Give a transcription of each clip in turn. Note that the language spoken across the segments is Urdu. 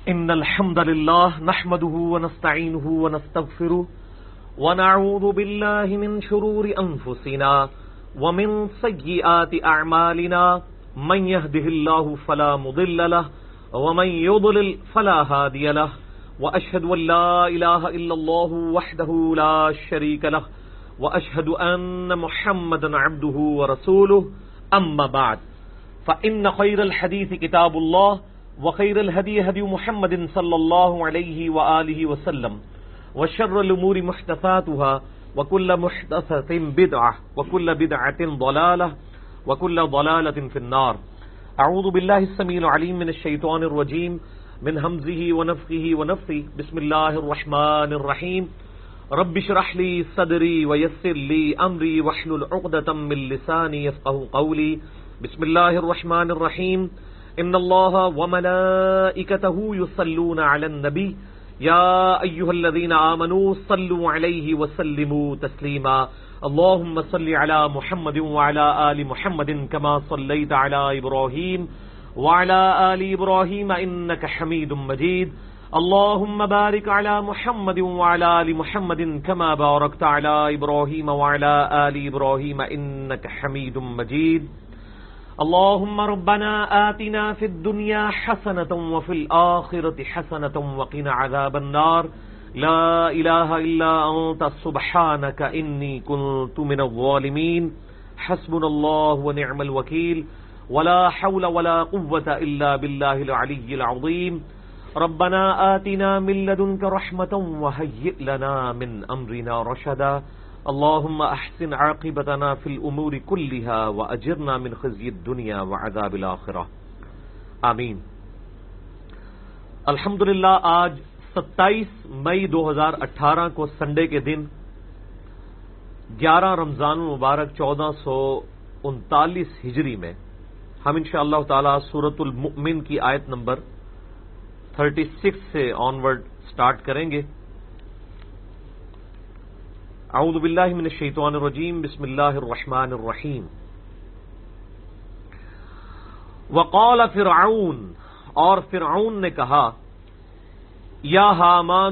إن الحمد لله نحمده ونستعينه ونستغفره ونعوذ بالله من شرور أنفسنا ومن سيئات أعمالنا من يهده الله فلا مضل له ومن يضلل فلا هادي له وأشهد أن لا إله إلا الله وحده لا شريك له وأشهد أن محمدا عبده ورسوله أما بعد فإن خير الحديث كتاب الله وخير الهدي هدي محمد صلى الله عليه وآله وسلم وشر الأمور محدثاتها وكل محدثة بدعة وكل بدعة ضلالة وكل ضلالة في النار. أعوذ بالله السميع العليم من الشيطان الرجيم من همزه ونفخه ونفثه. بسم الله الرحمن الرحيم. رب اشرح لي صدري ويسر لي أمري واحلل عقدة من لساني يفقهوا قولي. بسم الله الرحمن الرحيم. إن الله وملائكته يصلون على النبي يا أيها الذين آمنوا صلوا عليه وسلموا تسليما. اللهم صل على محمد وعلى آل محمد كما صليت على إبراهيم وعلى آل إبراهيم إنك حميد مجيد. اللهم بارك على محمد وعلى آل محمد كما باركت على إبراهيم وعلى آل إبراهيم إنك حميد مجيد. اللهم ربنا آتنا في الدنيا حسنة وفي الآخرة حسنة وقنا عذاب النار. لا إله إلا أنت سبحانك إني كنت من الظالمين. حسبنا الله ونعم الوكيل ولا حول ولا قوة إلا بالله العلي العظيم. ربنا آتنا من لدنك رحمة وهيئ لنا من أمرنا رشدا. اللهم احسن عاقبتنا في الامور كلها واجرنا من خزي الدنيا وعذاب الاخرہ. آمین. الحمدللہ آج 27 مئی 2018 کو سنڈے کے دن 11 رمضان المبارک 1439 ہجری میں ہم انشاءاللہ تعالی سورۃ المؤمن کی آیت نمبر 36 سے آنورڈ سٹارٹ کریں گے. اعوذ باللہ من الشیطان الرجیم. بسم اللہ الرحمن الرحیم. وقال فرعون، اور فرعون نے کہا، یا حامان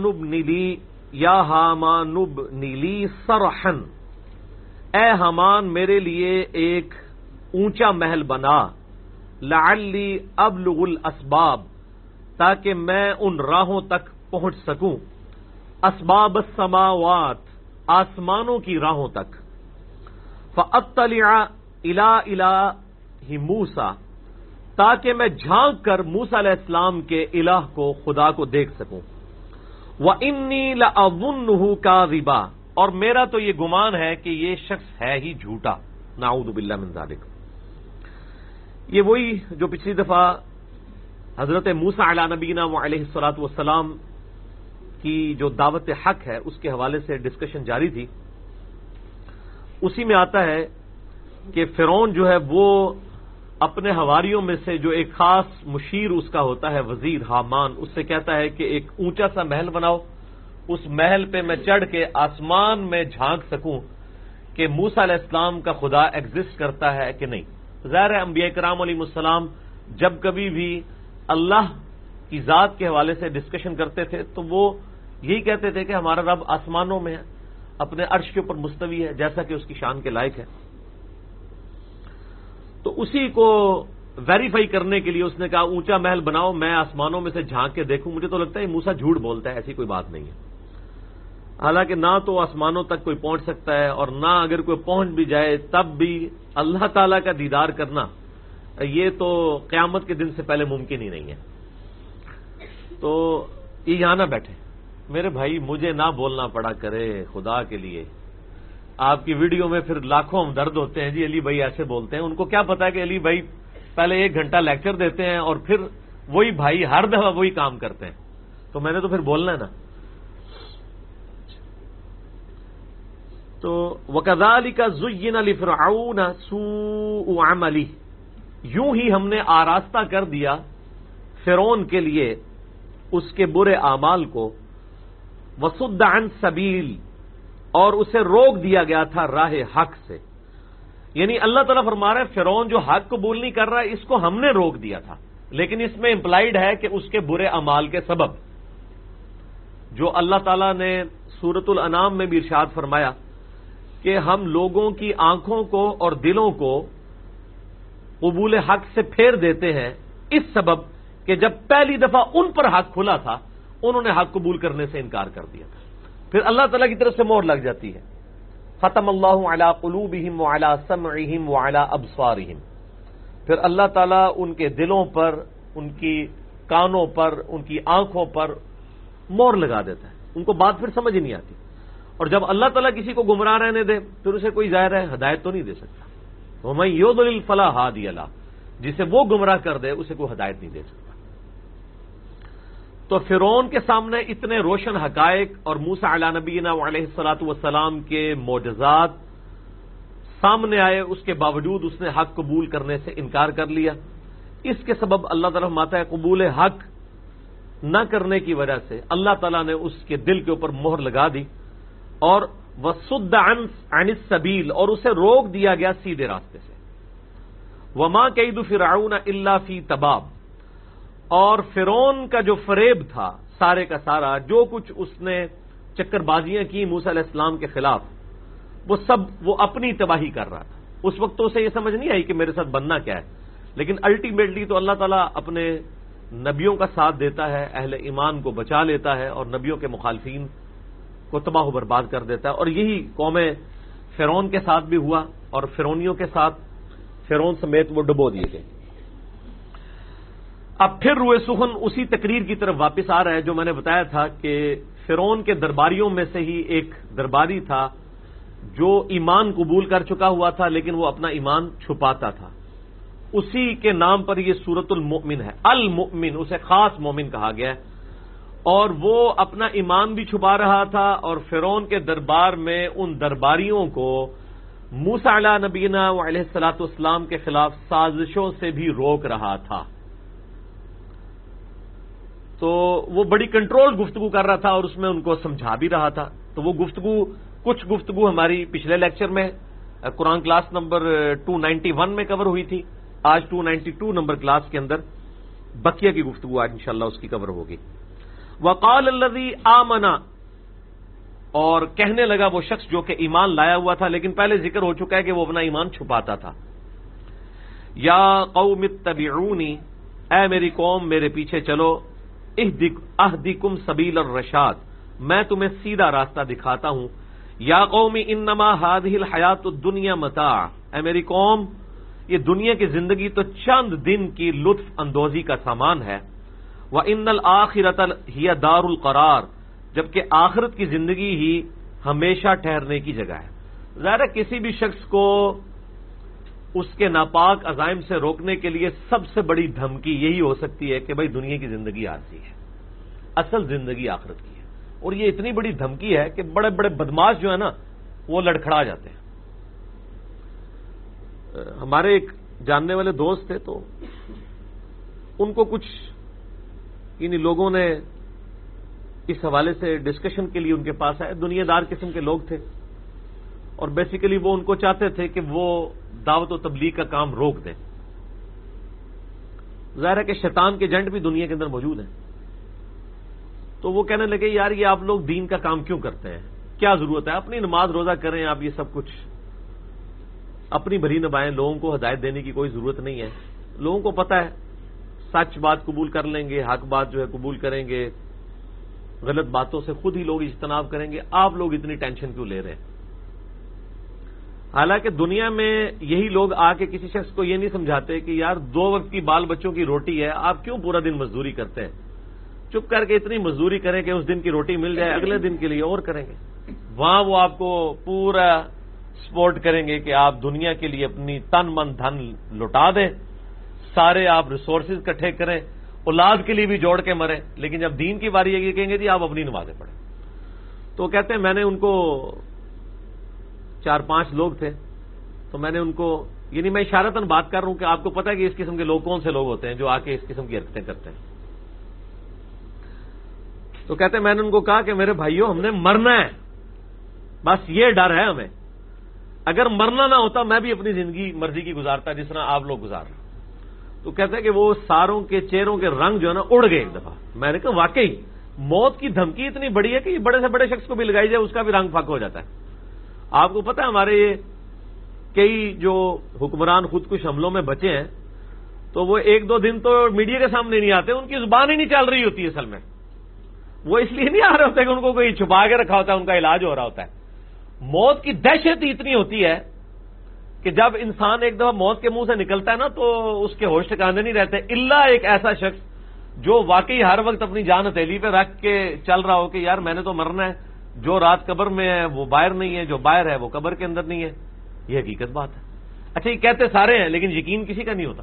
ابن لی صرحا، اے حامان میرے لیے ایک اونچا محل بنا، لعلی ابلغ الاسباب، تاکہ میں ان راہوں تک پہنچ سکوں، اسباب السماوات، آسمانوں کی راہوں تک، فاطلع الی الہ موسیٰ، تاکہ میں جھانک کر موسیٰ علیہ السلام کے الہ کو، خدا کو دیکھ سکوں، وانی لاظنہ کاذبا، اور میرا تو یہ گمان ہے کہ یہ شخص ہے ہی جھوٹا، نعوذ باللہ من ذالک. یہ وہی جو پچھلی دفعہ حضرت موسیٰ علی نبینا وعلیہ الصلاۃ والسلام کی جو دعوت حق ہے اس کے حوالے سے ڈسکشن جاری تھی. اسی میں آتا ہے کہ فرعون جو ہے وہ اپنے حواریوں میں سے جو ایک خاص مشیر اس کا ہوتا ہے، وزیر حامان، اس سے کہتا ہے کہ ایک اونچا سا محل بناؤ، اس محل پہ میں چڑھ کے آسمان میں جھانک سکوں کہ موسیٰ علیہ السلام کا خدا ایگزسٹ کرتا ہے کہ نہیں. ظاہر ہے انبیاء کرام علیہ السلام جب کبھی بھی اللہ کی ذات کے حوالے سے ڈسکشن کرتے تھے تو وہ یہی کہتے تھے کہ ہمارا رب آسمانوں میں ہے، اپنے عرش کے اوپر مستوی ہے، جیسا کہ اس کی شان کے لائق ہے. تو اسی کو ویریفائی کرنے کے لیے اس نے کہا اونچا محل بناؤ، میں آسمانوں میں سے جھانک کے دیکھوں. مجھے تو لگتا ہے موسیٰ جھوٹ بولتا ہے، ایسی کوئی بات نہیں ہے. حالانکہ نہ تو آسمانوں تک کوئی پہنچ سکتا ہے، اور نہ اگر کوئی پہنچ بھی جائے تب بھی اللہ تعالیٰ کا دیدار کرنا یہ تو قیامت کے دن سے پہلے ممکن ہی نہیں ہے. تو یہ یہاں نہ بیٹھے میرے بھائی، مجھے نہ بولنا پڑا کرے خدا کے لیے. آپ کی ویڈیو میں پھر لاکھوں ہمدرد ہوتے ہیں، جی علی بھائی ایسے بولتے ہیں. ان کو کیا پتا کہ علی بھائی پہلے 1 گھنٹہ لیکچر دیتے ہیں اور پھر وہی بھائی ہر دفعہ وہی کام کرتے ہیں. تو میں نے تو پھر بولنا ہے نا. تو وَكَذَلِكَ زُيِّنَ لِفِرْعَوْنَ سُوءُ عَمَلِهِ، یوں ہی ہم نے آراستہ کر دیا فرعون کے لیے اس کے برے اعمال کو، وَصُدَّ عَنْ سَبِيلٍ، اور اسے روک دیا گیا تھا راہ حق سے. یعنی اللہ تعالیٰ فرما رہا ہے فرعون جو حق قبول نہیں کر رہا ہے اس کو ہم نے روک دیا تھا. لیکن اس میں امپلائڈ ہے کہ اس کے برے اعمال کے سبب، جو اللہ تعالیٰ نے سورۃ الانعام میں بھی ارشاد فرمایا کہ ہم لوگوں کی آنکھوں کو اور دلوں کو قبول حق سے پھیر دیتے ہیں اس سبب کہ جب پہلی دفعہ ان پر حق کھلا تھا انہوں نے حق قبول کرنے سے انکار کر دیا تھا، پھر اللہ تعالیٰ کی طرف سے مہر لگ جاتی ہے، ختم اللہ علی قلوبہم وعلی سمعہم وعلی ابصارہم، پھر اللہ تعالیٰ ان کے دلوں پر، ان کی کانوں پر، ان کی آنکھوں پر مہر لگا دیتا ہے، ان کو بات پھر سمجھ نہیں آتی۔ اور جب اللہ تعالیٰ کسی کو گمراہ رہنے دے پھر اسے کوئی ظاہر ہے ہدایت تو نہیں دے سکتا، وَمَن يُضْلِلْ فَلَا هَادِيَ لَهُ، جسے وہ گمراہ کر دے اسے کوئی ہدایت نہیں دے سکتا۔ تو فرعون کے سامنے اتنے روشن حقائق اور موسیٰ علیہ نبینا علیہ الصلوۃ والسلام کے معجزات سامنے آئے، اس کے باوجود اس نے حق قبول کرنے سے انکار کر لیا۔ اس کے سبب اللہ تعالیٰ فرماتا ہے قبول حق نہ کرنے کی وجہ سے اللہ تعالیٰ نے اس کے دل کے اوپر مہر لگا دی، اور وَصُدَّ عَنِ السَّبِيلِ، اور اسے روک دیا گیا سیدھے راستے سے۔ وَمَا كَيْدُ فِرْعَوْنَ إِلَّا فِي تَبَابٍ، اور فرعون کا جو فریب تھا سارے کا سارا، جو کچھ اس نے چکر بازیاں کی موسیٰ علیہ السلام کے خلاف، وہ اپنی تباہی کر رہا تھا۔ اس وقت تو اسے یہ سمجھ نہیں آئی کہ میرے ساتھ بننا کیا ہے، لیکن الٹیمیٹلی تو اللہ تعالیٰ اپنے نبیوں کا ساتھ دیتا ہے، اہل ایمان کو بچا لیتا ہے اور نبیوں کے مخالفین کو تباہ و برباد کر دیتا ہے، اور یہی قوم فرعون کے ساتھ بھی ہوا، اور فرعونیوں کے ساتھ فرعون سمیت وہ ڈبو دیے گئے۔ اب پھر روئے سخن اسی تقریر کی طرف واپس آ رہا ہے جو میں نے بتایا تھا کہ فرعون کے درباریوں میں سے ہی ایک درباری تھا جو ایمان قبول کر چکا ہوا تھا لیکن وہ اپنا ایمان چھپاتا تھا، اسی کے نام پر یہ سورۃ المؤمن ہے۔ المؤمن اسے خاص مومن کہا گیا ہے، اور وہ اپنا ایمان بھی چھپا رہا تھا اور فرعون کے دربار میں ان درباریوں کو موسیٰ علیہ نبینا علیہ الصلوۃ والسلام کے خلاف سازشوں سے بھی روک رہا تھا۔ تو وہ بڑی کنٹرول گفتگو کر رہا تھا اور اس میں ان کو سمجھا بھی رہا تھا۔ تو وہ کچھ گفتگو ہماری پچھلے لیکچر میں قرآن کلاس نمبر 291 میں کور ہوئی تھی، آج 292 نمبر کلاس کے اندر بقیہ کی گفتگو آج انشاءاللہ اس کی کور ہوگی۔ وقال الذی آمن، اور کہنے لگا وہ شخص جو کہ ایمان لایا ہوا تھا لیکن پہلے ذکر ہو چکا ہے کہ وہ اپنا ایمان چھپاتا تھا، یا قوم اتبعونی، اے میری قوم میرے پیچھے چلو، اہدکم سبیل الرشاد، میں تمہیں سیدھا راستہ دکھاتا ہوں، یا قوم انما هذه الحیات الدنیا متاع، اے میری قوم یہ دنیا کی زندگی تو چند دن کی لطف اندوزی کا سامان ہے، وَإِنَّ الْآخِرَةَ هِيَ دَارُ الْقَرَارِ، جبکہ آخرت کی زندگی ہی ہمیشہ ٹھہرنے کی جگہ ہے۔ ظاہر ہے کسی بھی شخص کو اس کے ناپاک عزائم سے روکنے کے لیے سب سے بڑی دھمکی یہی ہو سکتی ہے کہ بھائی دنیا کی زندگی عارضی ہے، اصل زندگی آخرت کی ہے، اور یہ اتنی بڑی دھمکی ہے کہ بڑے بڑے بدماش جو ہے نا وہ لڑکھڑا جاتے ہیں۔ ہمارے ایک جاننے والے دوست تھے تو ان کو کچھ لوگوں نے اس حوالے سے ڈسکشن کے لیے ان کے پاس آئے، دنیا دار قسم کے لوگ تھے، اور بیسیکلی وہ ان کو چاہتے تھے کہ وہ دعوت و تبلیغ کا کام روک دیں۔ ظاہر ہے کہ شیطان کے ایجنٹ بھی دنیا کے اندر موجود ہیں، تو وہ کہنے لگے یار یہ آپ لوگ دین کا کام کیوں کرتے ہیں، کیا ضرورت ہے، اپنی نماز روزہ کریں، آپ یہ سب کچھ اپنی بھری نبھائیں، لوگوں کو ہدایت دینے کی کوئی ضرورت نہیں ہے، لوگوں کو پتہ ہے سچ بات قبول کر لیں گے، حق بات جو ہے قبول کریں گے، غلط باتوں سے خود ہی لوگ اجتناب کریں گے، آپ لوگ اتنی ٹینشن کیوں لے رہے ہیں۔ حالانکہ دنیا میں یہی لوگ آ کے کسی شخص کو یہ نہیں سمجھاتے کہ یار 2 وقت کی بال بچوں کی روٹی ہے، آپ کیوں پورا دن مزدوری کرتے ہیں، چپ کر کے اتنی مزدوری کریں کہ اس دن کی روٹی مل جائے، اگلے دن کے لیے اور کریں گے۔ وہاں وہ آپ کو پورا سپورٹ کریں گے کہ آپ دنیا کے لیے اپنی تن من دھن لٹا دیں، سارے آپ ریسورسز اکٹھے کریں، اولاد کے لیے بھی جوڑ کے مریں، لیکن جب دین کی باری ہے یہ کہیں گے جی آپ اپنی نمازیں پڑھیں۔ تو کہتے ہیں میں نے ان کو 4-5 لوگ تھے، تو میں نے ان کو میں اشارتاً بات کر رہا ہوں کہ آپ کو پتہ ہے کہ اس قسم کے لوگ کون سے لوگ ہوتے ہیں جو آ کے اس قسم کی حرکتیں کرتے ہیں۔ تو کہتے ہیں میں نے ان کو کہا کہ میرے بھائیوں ہم نے مرنا ہے، بس یہ ڈر ہے ہمیں، اگر مرنا نہ ہوتا میں بھی اپنی زندگی مرضی کی گزارتا جس طرح آپ لوگ گزار رہے ہیں۔ تو تو کہتے ہیں کہ وہ ساروں کے چہروں کے رنگ جو ہے نا اڑ گئے ایک دفعہ. میں نے کہا واقعی موت کی دھمکی اتنی بڑی ہے کہ یہ بڑے سے بڑے شخص کو بھی لگائی جائے اس کا بھی رنگ پھک ہو جاتا ہے. آپ کو پتا ہے ہمارے یہ کئی جو حکمران خودکش حملوں میں بچے ہیں تو وہ ایک دو دن تو میڈیا کے سامنے نہیں آتے, ان کی زبان ہی نہیں چل رہی ہوتی ہے. اصل میں وہ اس لیے نہیں آ رہے ہوتے کہ ان کو کوئی چھپا کے رکھا ہوتا ہے, ان کا علاج ہو رہا ہوتا ہے. موت کی دہشت اتنی ہوتی ہے کہ جب انسان ایک دفعہ موت کے منہ سے نکلتا ہے نا تو اس کے ہوش ٹھکانے نہیں رہتے, الا ایک ایسا شخص جو واقعی ہر وقت اپنی جان ہتھیلی پہ رکھ کے چل رہا ہو کہ یار میں نے تو مرنا ہے, جو رات قبر میں ہے وہ باہر نہیں ہے, جو باہر ہے وہ قبر کے اندر نہیں ہے. یہ حقیقت بات ہے. اچھا یہ کہتے سارے ہیں لیکن یقین کسی کا نہیں ہوتا.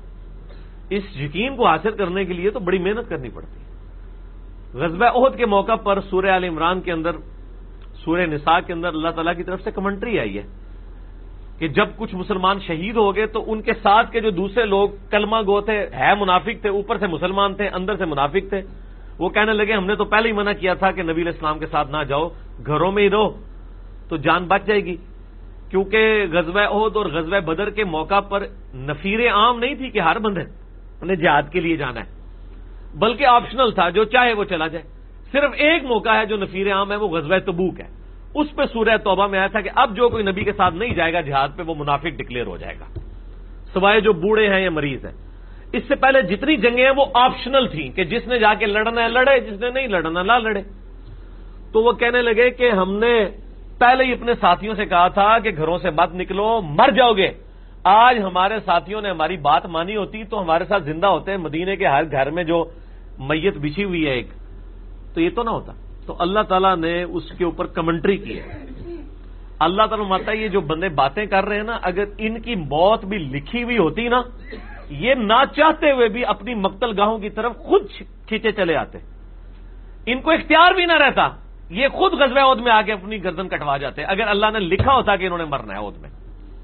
اس یقین کو حاصل کرنے کے لیے تو بڑی محنت کرنی پڑتی ہے. غزوہ احد کے موقع پر سورہ آل عمران کے اندر, سورہ نساء کے اندر اللہ تعالیٰ کی طرف سے کمنٹری آئی ہے کہ جب کچھ مسلمان شہید ہو گئے تو ان کے ساتھ کے جو دوسرے لوگ کلمہ گو تھے, ہے منافق تھے, اوپر سے مسلمان تھے, اندر سے منافق تھے, وہ کہنے لگے ہم نے تو پہلے ہی منع کیا تھا کہ نبی علیہ السلام کے ساتھ نہ جاؤ, گھروں میں ہی رہو تو جان بچ جائے گی. کیونکہ غزوہ احد اور غزوہ بدر کے موقع پر نفیر عام نہیں تھی کہ ہر بندے نے جہاد کے لیے جانا ہے, بلکہ آپشنل تھا, جو چاہے وہ چلا جائے. صرف ایک موقع ہے جو نفیر عام ہے, وہ غزوہ تبوک ہے. اس پہ سورہ توبہ میں آیا تھا کہ اب جو کوئی نبی کے ساتھ نہیں جائے گا جہاد پہ وہ منافق ڈکلیئر ہو جائے گا, سوائے جو بوڑھے ہیں یا مریض ہیں. اس سے پہلے جتنی جنگیں ہیں وہ آپشنل تھیں کہ جس نے جا کے لڑنا ہے لڑے, جس نے نہیں لڑنا نہ لڑے. تو وہ کہنے لگے کہ ہم نے پہلے ہی اپنے ساتھیوں سے کہا تھا کہ گھروں سے مت نکلو, مر جاؤ گے. آج ہمارے ساتھیوں نے ہماری بات مانی ہوتی تو ہمارے ساتھ زندہ ہوتے ہیں. مدینے کے ہر گھر میں جو میت بچھی ہوئی ہے ایک, تو یہ تو نہ ہوتا. تو اللہ تعالیٰ نے اس کے اوپر کمنٹری کی ہے. اللہ تعالیٰ مانتا ہے یہ جو بندے باتیں کر رہے ہیں نا, اگر ان کی موت بھی لکھی ہوئی ہوتی نا, یہ نہ چاہتے ہوئے بھی اپنی مقتل گاہوں کی طرف خود کھینچے چلے آتے. ان کو اختیار بھی نہ رہتا, یہ خود غزوہ احد میں آ کے اپنی گردن کٹوا جاتے اگر اللہ نے لکھا ہوتا کہ انہوں نے مرنا ہے احد میں.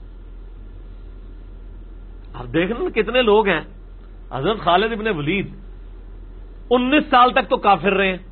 اب دیکھنا کتنے لوگ ہیں. حضرت خالد ابن ولید 19 سال تک تو کافر رہے ہیں.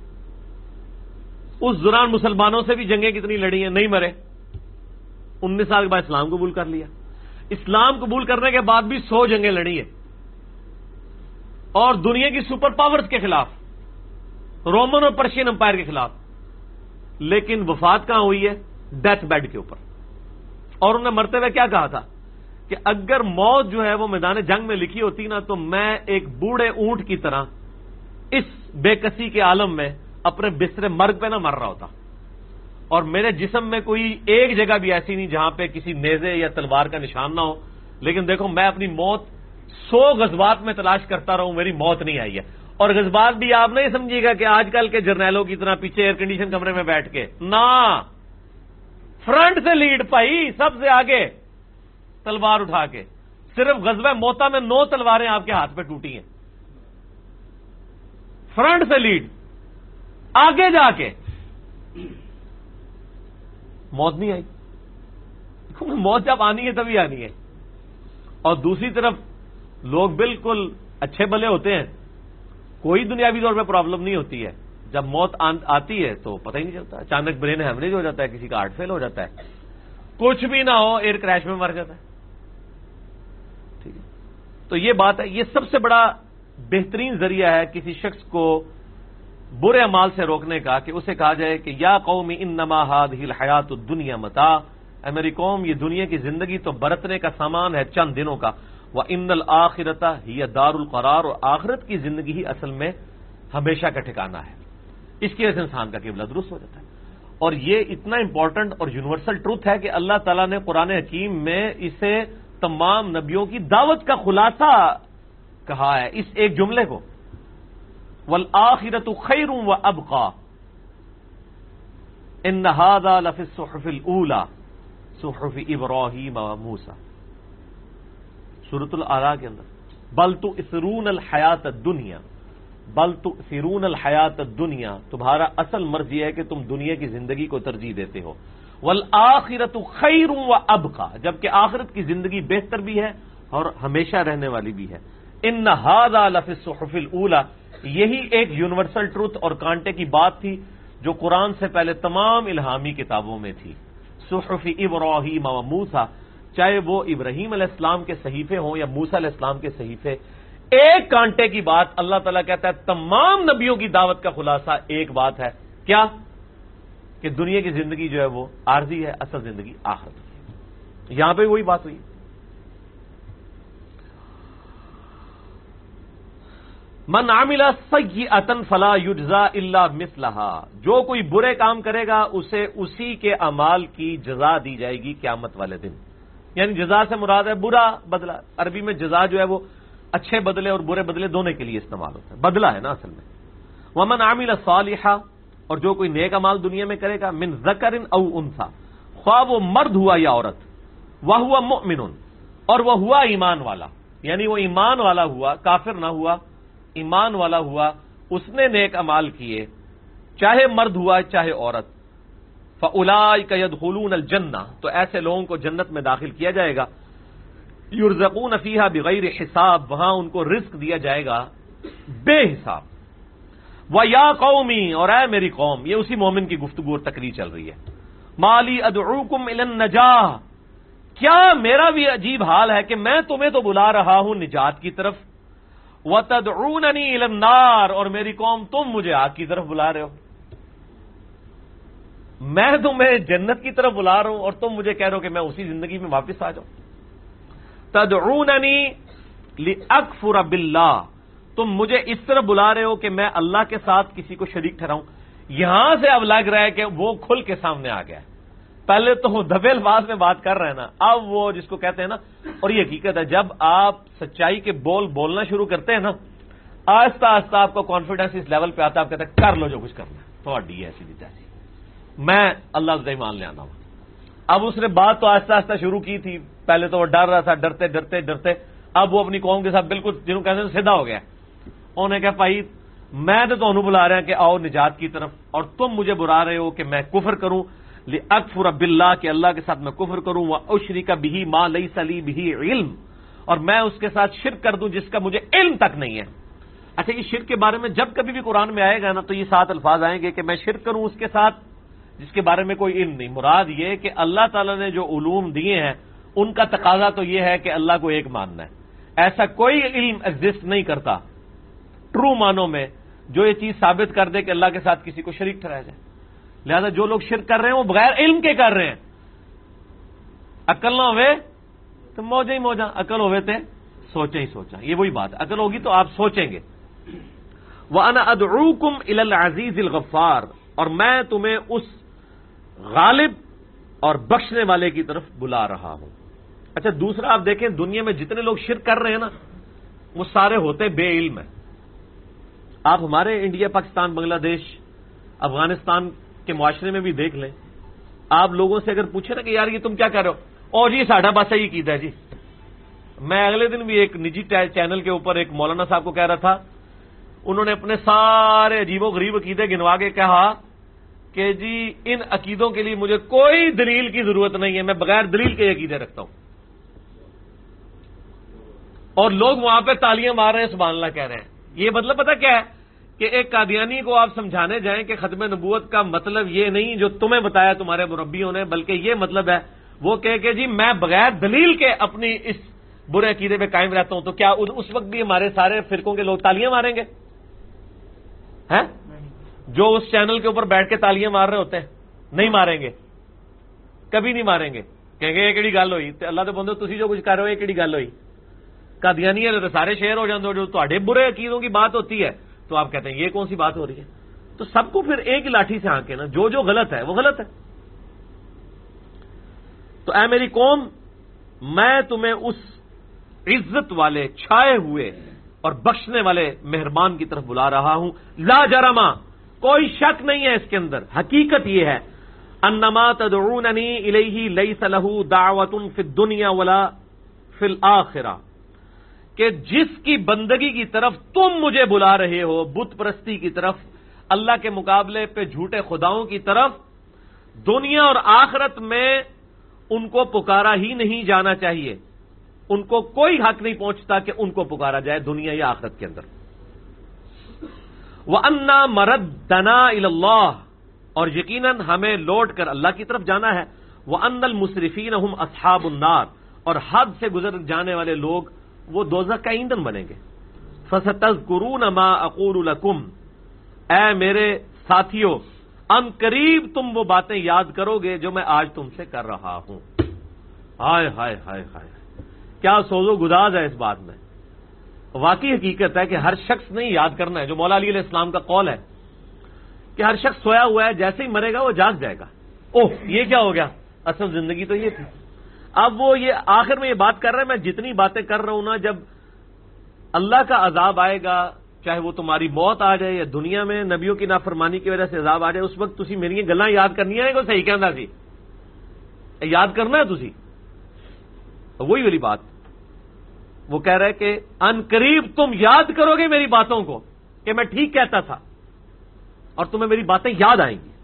اس دوران مسلمانوں سے بھی جنگیں کتنی لڑی ہیں, نہیں مرے. 19 سال کے بعد اسلام قبول کر لیا. اسلام قبول کرنے کے بعد بھی 100 جنگیں لڑی ہیں, اور دنیا کی سپر پاورز کے خلاف, رومن اور پرشین امپائر کے خلاف. لیکن وفات کہاں ہوئی ہے؟ ڈیتھ بیڈ کے اوپر. اور انہوں نے مرتے ہوئے کیا کہا تھا کہ اگر موت جو ہے وہ میدان جنگ میں لکھی ہوتی نا تو میں ایک بوڑھے اونٹ کی طرح اس بے کسی کے عالم میں اپنے بستر مرگ پہ نہ مر رہا ہوتا, اور میرے جسم میں کوئی ایک جگہ بھی ایسی نہیں جہاں پہ کسی نیزے یا تلوار کا نشان نہ ہو. لیکن دیکھو میں اپنی موت 100 غزوات میں تلاش کرتا رہا ہوں, میری موت نہیں آئی ہے. اور غزوات بھی آپ نہیں سمجھیے گا کہ آج کل کے جرنیلوں کی طرح پیچھے ایئر کنڈیشن کمرے میں بیٹھ کے, نہ, فرنٹ سے لیڈ پائی, سب سے آگے تلوار اٹھا کے. صرف غزوہ موتا میں 9 تلواریں آپ کے ہاتھ پہ ٹوٹی ہیں, فرنٹ سے لیڈ, آگے جا کے. موت نہیں آئی. موت جب آنی ہے تبھی آنی ہے. اور دوسری طرف لوگ بالکل اچھے بھلے ہوتے ہیں, کوئی دنیاوی طور پہ پرابلم نہیں ہوتی ہے. جب موت آتی ہے تو پتہ ہی نہیں چلتا, اچانک برین ہیمریج ہو جاتا ہے, کسی کا ہارٹ فیل ہو جاتا ہے, کچھ بھی نہ ہو ایئر کریش میں مر جاتا ہے. ٹھیک ہے, تو یہ بات ہے. یہ سب سے بڑا بہترین ذریعہ ہے کسی شخص کو برے اعمال سے روکنے کا کہ اسے کہا جائے کہ یا قوم انما هذه الحیات الدنیا متاع, اے قوم یہ دنیا کی زندگی تو برتنے کا سامان ہے چند دنوں کا. وَإِنَّ الْآخِرَةَ هِيَ دَارُ الْقَرَارُ, اور آخرت کی زندگی ہی اصل میں ہمیشہ کا ٹھکانہ ہے. اس کی وجہ سے انسان کا قبلہ درست ہو جاتا ہے. اور یہ اتنا امپورٹنٹ اور یونیورسل ٹروتھ ہے کہ اللہ تعالیٰ نے قرآن حکیم میں اسے تمام نبیوں کی دعوت کا خلاصہ کہا ہے, اس ایک جملے کو, وَالْآخِرَةُ خَيْرٌ وَأَبْقَى إِنَّ هَذَا لَفِي الصُّحُفِ الْأُولَى صُحُفِ إِبْرَاهِيمَ وَمُوسَى, سورۃ الاعراف کے اندر. بل تؤثرون الحیات الدنیا, بل تؤثرون الحیات الدنیا, تمہارا اصل مرض یہ ہے کہ تم دنیا کی زندگی کو ترجیح دیتے ہو. والآخرۃ خیر وابقى, جبکہ آخرت کی زندگی بہتر بھی ہے اور ہمیشہ رہنے والی بھی ہے. ان ھذا لفی الصحف الاولى, یہی ایک یونیورسل ٹروتھ اور کانٹے کی بات تھی جو قرآن سے پہلے تمام الہامی کتابوں میں تھی. صحف ابراہیم و موسیٰ, چاہے وہ ابراہیم علیہ السلام کے صحیفے ہوں یا موسیٰ علیہ السلام کے صحیفے، ایک کانٹے کی بات اللہ تعالیٰ کہتا ہے تمام نبیوں کی دعوت کا خلاصہ ایک بات ہے، کیا؟ کہ دنیا کی زندگی جو ہے وہ عارضی ہے، اصل زندگی آخرت کی۔ یہاں پہ وہی بات ہوئی۔ من عمل سیئۃ فلا یجزا الا مثلھا، جو کوئی برے کام کرے گا اسے اسی کے اعمال کی جزا دی جائے گی قیامت والے دن۔ یعنی جزا سے مراد ہے برا بدلہ، عربی میں جزا جو ہے وہ اچھے بدلے اور برے بدلے دونوں کے لیے استعمال ہوتا ہے، بدلہ ہے نا اصل میں۔ ومن عمل صالحا، اور جو کوئی نیک اعمال دنیا میں کرے گا، من ذکر او انثی، خواہ وہ مرد ہوا یا عورت، وہو مؤمن، اور وہ ہوا ایمان والا، یعنی وہ ایمان والا ہوا، کافر نہ ہوا، ایمان والا ہوا، اس نے نیک اعمال کیے، چاہے مرد ہوا چاہے عورت، فاولئک یدخلون الجنہ، تو ایسے لوگوں کو جنت میں داخل کیا جائے گا، یرزقون فیہا بغیر حساب، وہاں ان کو رزق دیا جائے گا بے حساب۔ وَيَا قَوْمِي، اور اے میری قوم، یہ اسی مومن کی گفتگو اور تقریر چل رہی ہے، مَا لِي أَدْعُوكُمْ إِلَى النَّجَاةِ، کیا میرا بھی عجیب حال ہے کہ میں تمہیں تو بلا رہا ہوں نجات کی طرف، وَتَدْعُونَنِي إِلَى النَّارِ، اور میری قوم تم مجھے آگ کی طرف بلا رہے ہو۔ میں تمہیں جنت کی طرف بلا رہا ہوں اور تم مجھے کہہ رہے ہو کہ میں اسی زندگی میں واپس آ جاؤں۔ تدعوننی لأکفر باللہ، تم مجھے اس طرح بلا رہے ہو کہ میں اللہ کے ساتھ کسی کو شریک ٹھہراؤں۔ یہاں سے اب لگ رہا ہے کہ وہ کھل کے سامنے آ گیا ہے، پہلے تو دبے الفاظ میں بات کر رہے ہیں نا، اب وہ جس کو کہتے ہیں نا، اور یہ حقیقت ہے جب آپ سچائی کے بولنا شروع کرتے ہیں نا، آہستہ آہستہ آپ کو کانفیڈنس اس لیول پہ آتا ہے، آپ کہتے ہیں کر لو جو کچھ کرنا ہے، تھوڑی ایسی بھی تیسی، میں اللہ سے مان لے آنا ہوں۔ اب اس نے بات تو آہستہ آہستہ شروع کی تھی، پہلے تو وہ ڈر رہا تھا، ڈرتے ڈرتے ڈرتے اب وہ اپنی قوم کے ساتھ بالکل جنہوں کہتے ہیں سیدھا ہو گیا۔ انہوں نے کہا بھائی میں تو تمہیں بلا رہا ہوں کہ آؤ نجات کی طرف، اور تم مجھے بلا رہے ہو کہ میں کفر کروں، لأکفر باللہ، کہ اللہ کے ساتھ میں کفر کروں، واشرک بہ ما لیس لی بہ علم، اور میں اس کے ساتھ شرک کر دوں جس کا مجھے علم تک نہیں ہے۔ اچھا، یہ شرک کے بارے میں جب کبھی بھی قرآن میں آئے گا نا تو یہ 7 الفاظ آئیں گے کہ میں شرک کروں اس کے ساتھ جس کے بارے میں کوئی علم نہیں۔ مراد یہ کہ اللہ تعالیٰ نے جو علوم دیے ہیں ان کا تقاضا تو یہ ہے کہ اللہ کو ایک ماننا ہے، ایسا کوئی علم ایگزسٹ نہیں کرتا ٹرو معنوں میں جو یہ چیز ثابت کر دے کہ اللہ کے ساتھ کسی کو شریک ٹھہرایا جائے۔ لہذا جو لوگ شرک کر رہے ہیں وہ بغیر علم کے کر رہے ہیں۔ عقل نہ ہوئے تو موجیں ہی موجاں، عقل ہوئے تھے سوچیں ہی سوچاں، یہ وہی بات ہے، عقل ہوگی تو آپ سوچیں گے۔ وَأَنَا أَدْعُوكُمْ إِلَى الْعَزِيزِ الْغَفَّارِ، اور میں تمہیں اس غالب اور بخشنے والے کی طرف بلا رہا ہوں۔ اچھا، دوسرا آپ دیکھیں دنیا میں جتنے لوگ شرک کر رہے ہیں نا وہ سارے ہوتے بے علم ہیں۔ آپ ہمارے انڈیا، پاکستان، بنگلہ دیش، افغانستان کے معاشرے میں بھی دیکھ لیں، آپ لوگوں سے اگر پوچھیں نا کہ یار یہ تم کیا کر رہے ہو، اور جی ساڈا بس یہی عقیدہ ہے جی۔ میں اگلے دن بھی ایک نجی چینل کے اوپر ایک مولانا صاحب کو کہہ رہا تھا، انہوں نے اپنے سارے عجیب و غریب عقیدے گنوا کے کہا کہ جی ان عقیدوں کے لیے مجھے کوئی دلیل کی ضرورت نہیں ہے، میں بغیر دلیل کے عقیدے رکھتا ہوں، اور لوگ وہاں پہ تالیاں مار رہے ہیں، سبحان اللہ کہہ رہے ہیں۔ یہ مطلب پتہ کیا ہے کہ ایک قادیانی کو آپ سمجھانے جائیں کہ ختم نبوت کا مطلب یہ نہیں جو تمہیں بتایا تمہارے مربیوں نے، بلکہ یہ مطلب ہے وہ کہے کہ جی میں بغیر دلیل کے اپنی اس برے عقیدے پہ قائم رہتا ہوں، تو کیا اس وقت بھی ہمارے سارے فرقوں کے لوگ تالیاں ماریں گے؟ ہیں جو اس چینل کے اوپر بیٹھ کے تالیاں مار رہے ہوتے ہیں؟ نہیں ماریں گے، کبھی نہیں ماریں گے، کہیں گے یہ کیڑی گل ہوئی، اللہ دے بندو تسی جو کچھ کر رہے ہو یہ کیڑی گل ہوئی؟ قادیانی والے سارے شیر ہو جاتے ہو، جو تہاڈے برے عقیدوں کی بات ہوتی ہے تو آپ کہتے ہیں یہ کون سی بات ہو رہی ہے؟ تو سب کو پھر ایک ہی لاٹھی سے ہانکے نا، جو غلط ہے وہ غلط ہے۔ تو اے میری قوم، میں تمہیں اس عزت والے، چھائے ہوئے اور بخشنے والے مہربان کی طرف بلا رہا ہوں، لا جرما، کوئی شک نہیں ہے اس کے اندر، حقیقت یہ ہے، انما تدعوننی الیہ لیس لہ دعوۃ فی الدنیا ولا فی الآخرہ، کہ جس کی بندگی کی طرف تم مجھے بلا رہے ہو، بت پرستی کی طرف، اللہ کے مقابلے پہ جھوٹے خداؤں کی طرف، دنیا اور آخرت میں ان کو پکارا ہی نہیں جانا چاہیے، ان کو کوئی حق نہیں پہنچتا کہ ان کو پکارا جائے دنیا یا آخرت کے اندر۔ وَأَنَّا مَرَدَّنَا إِلَى اللَّهِ، اور یقیناً ہمیں لوٹ کر اللہ کی طرف جانا ہے۔ وَأَنَّ الْمُسْرِفِينَ هُمْ أَصْحَابُ النَّارِ، اور حد سے گزر جانے والے لوگ وہ دوزخ کا ایندھن بنیں گے. فَسَتَذْكُرُونَ مَا أَقُولُ لَكُمْ، اے میرے ساتھیوں ان قریب تم وہ باتیں یاد کرو گے جو میں آج تم سے کر رہا ہوں. ہائے ہائے ہائے ہائے، کیا سوز و گداز ہے اس بات میں. واقعی حقیقت ہے کہ ہر شخص نے یاد کرنا ہے، جو مولا علی علیہ السلام کا قول ہے کہ ہر شخص سویا ہوا ہے، جیسے ہی مرے گا وہ جاگ جائے گا. اوہ یہ کیا ہو گیا، اصل زندگی تو یہ تھی. اب وہ یہ آخر میں یہ بات کر رہا ہے، میں جتنی باتیں کر رہا ہوں نا، جب اللہ کا عذاب آئے گا، چاہے وہ تمہاری موت آ جائے یا دنیا میں نبیوں کی نافرمانی کی وجہ سے عذاب آ جائے، اس وقت تسی میری گلاں یاد کرنی ہے. کو صحیح کہندا سی، یاد کرنا ہے تسی. وہی والی بات وہ کہہ رہے کہ ان قریب تم یاد کرو گے میری باتوں کو کہ میں ٹھیک کہتا تھا اور تمہیں میری باتیں یاد آئیں گی.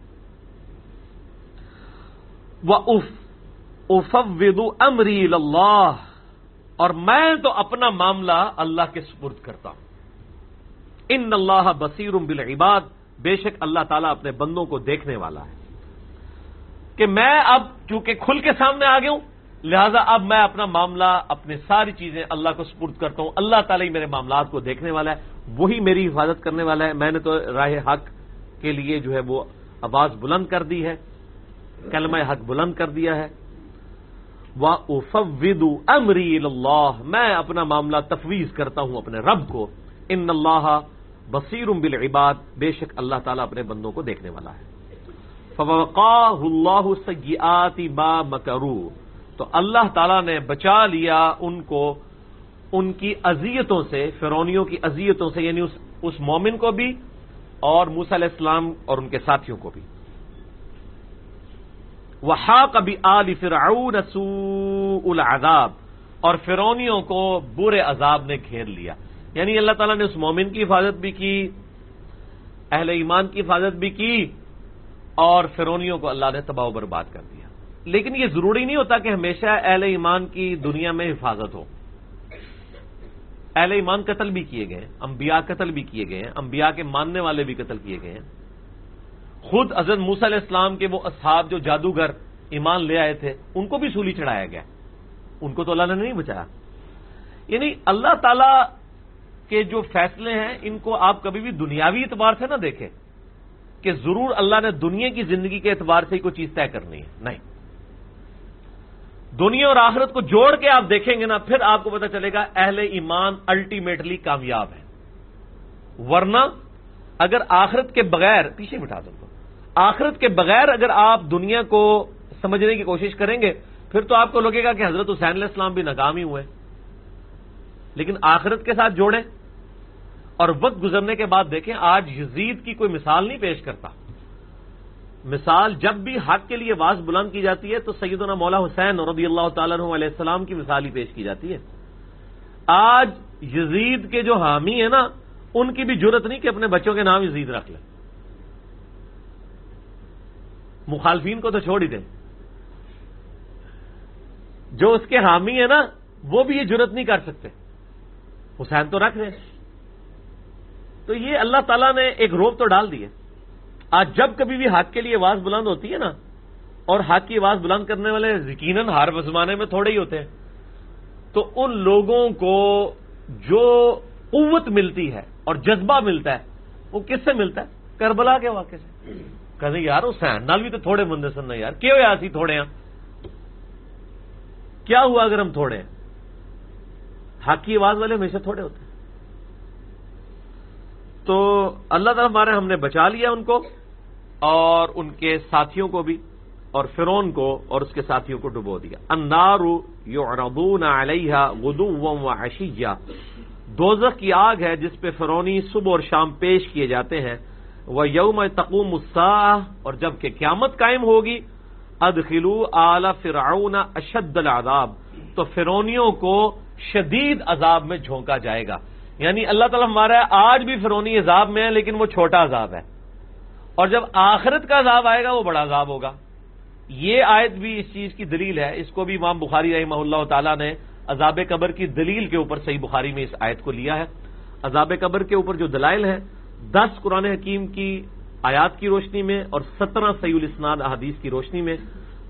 وَأُفَوِّضُ أَمْرِي إِلَى اللَّهِ، اور میں تو اپنا معاملہ اللہ کے سپرد کرتا ہوں. ان اللہ بصیر بالعباد، بے شک اللہ تعالیٰ اپنے بندوں کو دیکھنے والا ہے. کہ میں اب چونکہ کھل کے سامنے آ گیا ہوں، لہذا اب میں اپنا معاملہ، اپنے ساری چیزیں اللہ کو سپرد کرتا ہوں. اللہ تعالیٰ ہی میرے معاملات کو دیکھنے والا ہے، وہی میری حفاظت کرنے والا ہے. میں نے تو راہ حق کے لیے جو ہے وہ آواز بلند کر دی ہے، کلمہ حق بلند کر دیا ہے. وَأُفَوِّضُ أَمْرِي إِلَى اللَّهِ، میں اپنا معاملہ تفویض کرتا ہوں اپنے رب کو. ان اللہ بصیر بالعباد، بے شک اللہ تعالیٰ اپنے بندوں کو دیکھنے والا ہے. فَوَقَاهُ اللَّهُ سَيِّئَاتِ مَا مَكَرُوا، تو اللہ تعالیٰ نے بچا لیا ان کو ان کی اذیتوں سے، فرعونیوں کی اذیتوں سے، یعنی اس مومن کو بھی اور موسیٰ علیہ السلام اور ان کے ساتھیوں کو بھی. وَحَاقَ بِآلِ فِرْعَوْنَ سُوءُ الْعَذَابِ، اور فرعونیوں کو برے عذاب نے گھیر لیا. یعنی اللہ تعالیٰ نے اس مومن کی حفاظت بھی کی، اہل ایمان کی حفاظت بھی کی، اور فرعونیوں کو اللہ نے تباہ و برباد کر دیا. لیکن یہ ضروری نہیں ہوتا کہ ہمیشہ اہل ایمان کی دنیا میں حفاظت ہو. اہل ایمان قتل بھی کیے گئے ہیں، انبیاء قتل بھی کیے گئے ہیں، انبیاء کے ماننے والے بھی قتل کیے گئے ہیں. خود حضرت موسیٰ علیہ السلام کے وہ اصحاب جو جادوگر ایمان لے آئے تھے، ان کو بھی سولی چڑھایا گیا، ان کو تو اللہ نے نہیں بچایا. یعنی اللہ تعالی کے جو فیصلے ہیں ان کو آپ کبھی بھی دنیاوی اعتبار سے نہ دیکھیں کہ ضرور اللہ نے دنیا کی زندگی کے اعتبار سے ہی کوئی چیز طے کرنی ہے. نہیں، دنیا اور آخرت کو جوڑ کے آپ دیکھیں گے نا، پھر آپ کو پتہ چلے گا اہل ایمان الٹیمیٹلی کامیاب ہیں. ورنہ اگر آخرت کے بغیر، پیچھے بٹھا دو، آخرت کے بغیر اگر آپ دنیا کو سمجھنے کی کوشش کریں گے، پھر تو آپ کو لگے گا کہ حضرت حسین علیہ السلام بھی ناکام ہی ہوئے. لیکن آخرت کے ساتھ جوڑیں اور وقت گزرنے کے بعد دیکھیں، آج یزید کی کوئی مثال نہیں پیش کرتا. مثال جب بھی حق کے لیے آواز بلند کی جاتی ہے تو سیدنا مولا حسین رضی اللہ تعالیٰ عنہ علیہ السلام کی مثال ہی پیش کی جاتی ہے. آج یزید کے جو حامی ہیں نا، ان کی بھی جرت نہیں کہ اپنے بچوں کے نام یزید رکھ لیں. مخالفین کو تو چھوڑ ہی دیں، جو اس کے حامی ہیں نا وہ بھی یہ جرت نہیں کر سکتے. حسین تو رکھ رہے ہیں. تو یہ اللہ تعالیٰ نے ایک روب تو ڈال دی ہے. آج جب کبھی بھی حق کے لیے آواز بلند ہوتی ہے نا، اور حق کی آواز بلند کرنے والے یقیناً ہر زمانے میں تھوڑے ہی ہوتے ہیں، تو ان لوگوں کو جو قوت ملتی ہے اور جذبہ ملتا ہے وہ کس سے ملتا ہے؟ کربلا کے واقعے سے. کہتے یار حسین نال بھی تو تھوڑے بندے سن یار، کیوں یار سی تھوڑے ہیں؟ کیا ہوا اگر ہم تھوڑے ہیں؟ حق کی آواز والے ہمیشہ تھوڑے ہوتے ہیں. تو اللہ تعالیٰ ہمارے ہم نے بچا لیا ان کو اور ان کے ساتھیوں کو بھی، اور فرعون کو اور اس کے ساتھیوں کو ڈبو دیا. النار یعرضون علیہا غدوا وعشیا، دوزخ کی آگ ہے جس پہ فرعونی صبح اور شام پیش کیے جاتے ہیں. وَيَوْمَ تَقُومُ السَّاعَةُ، اور جب کہ قیامت قائم ہوگی، ادخلوا آل فرعون اشد العذاب، تو فرعونیوں کو شدید عذاب میں جھونکا جائے گا. یعنی اللہ تعالیٰ ہمارا آج بھی فرعونی عذاب میں ہے، لیکن وہ چھوٹا عذاب ہے، اور جب آخرت کا عذاب آئے گا وہ بڑا عذاب ہوگا. یہ آیت بھی اس چیز کی دلیل ہے. اس کو بھی امام بخاری رحمہ اللہ تعالیٰ نے عذاب قبر کی دلیل کے اوپر صحیح بخاری میں اس آیت کو لیا ہے. عذاب قبر کے اوپر جو دلائل ہیں 10 قرآن حکیم کی آیات کی روشنی میں اور 17 صحیح الاسناد احادیث کی روشنی میں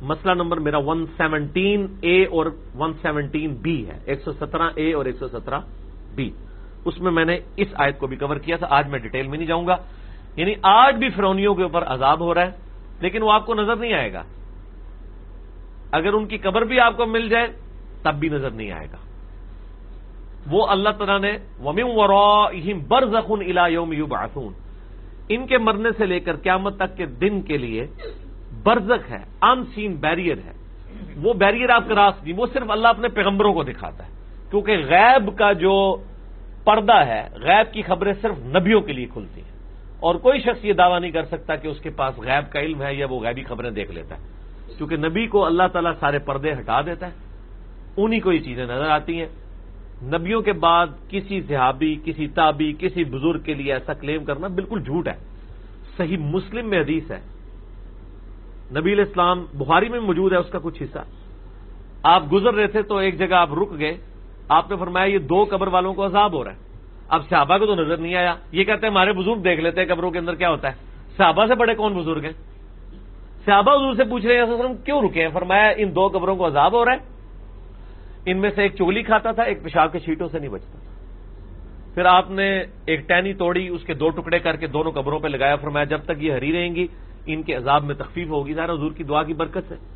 مسئلہ نمبر میرا 117A اور 117B ہے، 117A اور 117B، اس میں میں نے اس آیت کو بھی کور کیا تھا. آج میں ڈیٹیل میں نہیں جاؤں گا. یعنی آج بھی فرعونیوں کے اوپر عذاب ہو رہا ہے، لیکن وہ آپ کو نظر نہیں آئے گا. اگر ان کی قبر بھی آپ کو مل جائے تب بھی نظر نہیں آئے گا. وہ اللہ تعالیٰ نے وَمِن وَرَائِهِمْ بَرْزَخٌ إِلَى يَوْمِ يُبْعَثُونَ، ان کے مرنے سے لے کر قیامت تک کے دن کے لیے برزخ ہے، ان سین بیریئر ہے. وہ بیریئر آپ کا راست نہیں، وہ صرف اللہ اپنے پیغمبروں کو دکھاتا ہے، کیونکہ غیب کا جو پردہ ہے، غیب کی خبریں صرف نبیوں کے لیے کھلتی ہیں، اور کوئی شخص یہ دعویٰ نہیں کر سکتا کہ اس کے پاس غیب کا علم ہے یا وہ غیبی خبریں دیکھ لیتا ہے، کیونکہ نبی کو اللہ تعالیٰ سارے پردے ہٹا دیتا ہے، انہی کو یہ چیزیں نظر آتی ہیں. نبیوں کے بعد کسی صحابی، کسی تابعی، کسی بزرگ کے لیے ایسا کلیم کرنا بالکل جھوٹ ہے. صحیح مسلم میں حدیث ہے، نبی علیہ السلام، بخاری میں موجود ہے اس کا کچھ حصہ. آپ گزر رہے تھے تو ایک جگہ آپ رک گئے، آپ نے فرمایا یہ 2 قبر والوں کو عذاب ہو رہا ہے. اب صحابہ کو تو نظر نہیں آیا، یہ کہتے ہیں ہمارے بزرگ دیکھ لیتے ہیں قبروں کے اندر کیا ہوتا ہے. صحابہ سے بڑے کون بزرگ ہیں؟ صحابہ حضور سے پوچھ رہے ہیں وسلم کیوں رکے ہیں؟ فرمایا ان 2 قبروں کو عذاب ہو رہا ہے، ان میں سے ایک چگلی کھاتا تھا، ایک پیشاب کے چھینٹوں سے نہیں بچتا تھا. پھر آپ نے ایک ٹہنی توڑی، اس کے 2 ٹکڑے کر کے دونوں قبروں پہ لگایا. فرمایا جب تک یہ ہری رہیں گی ان کے عذاب میں تخفیف ہوگی، ظاہر حضور کی دعا کی برکت سے.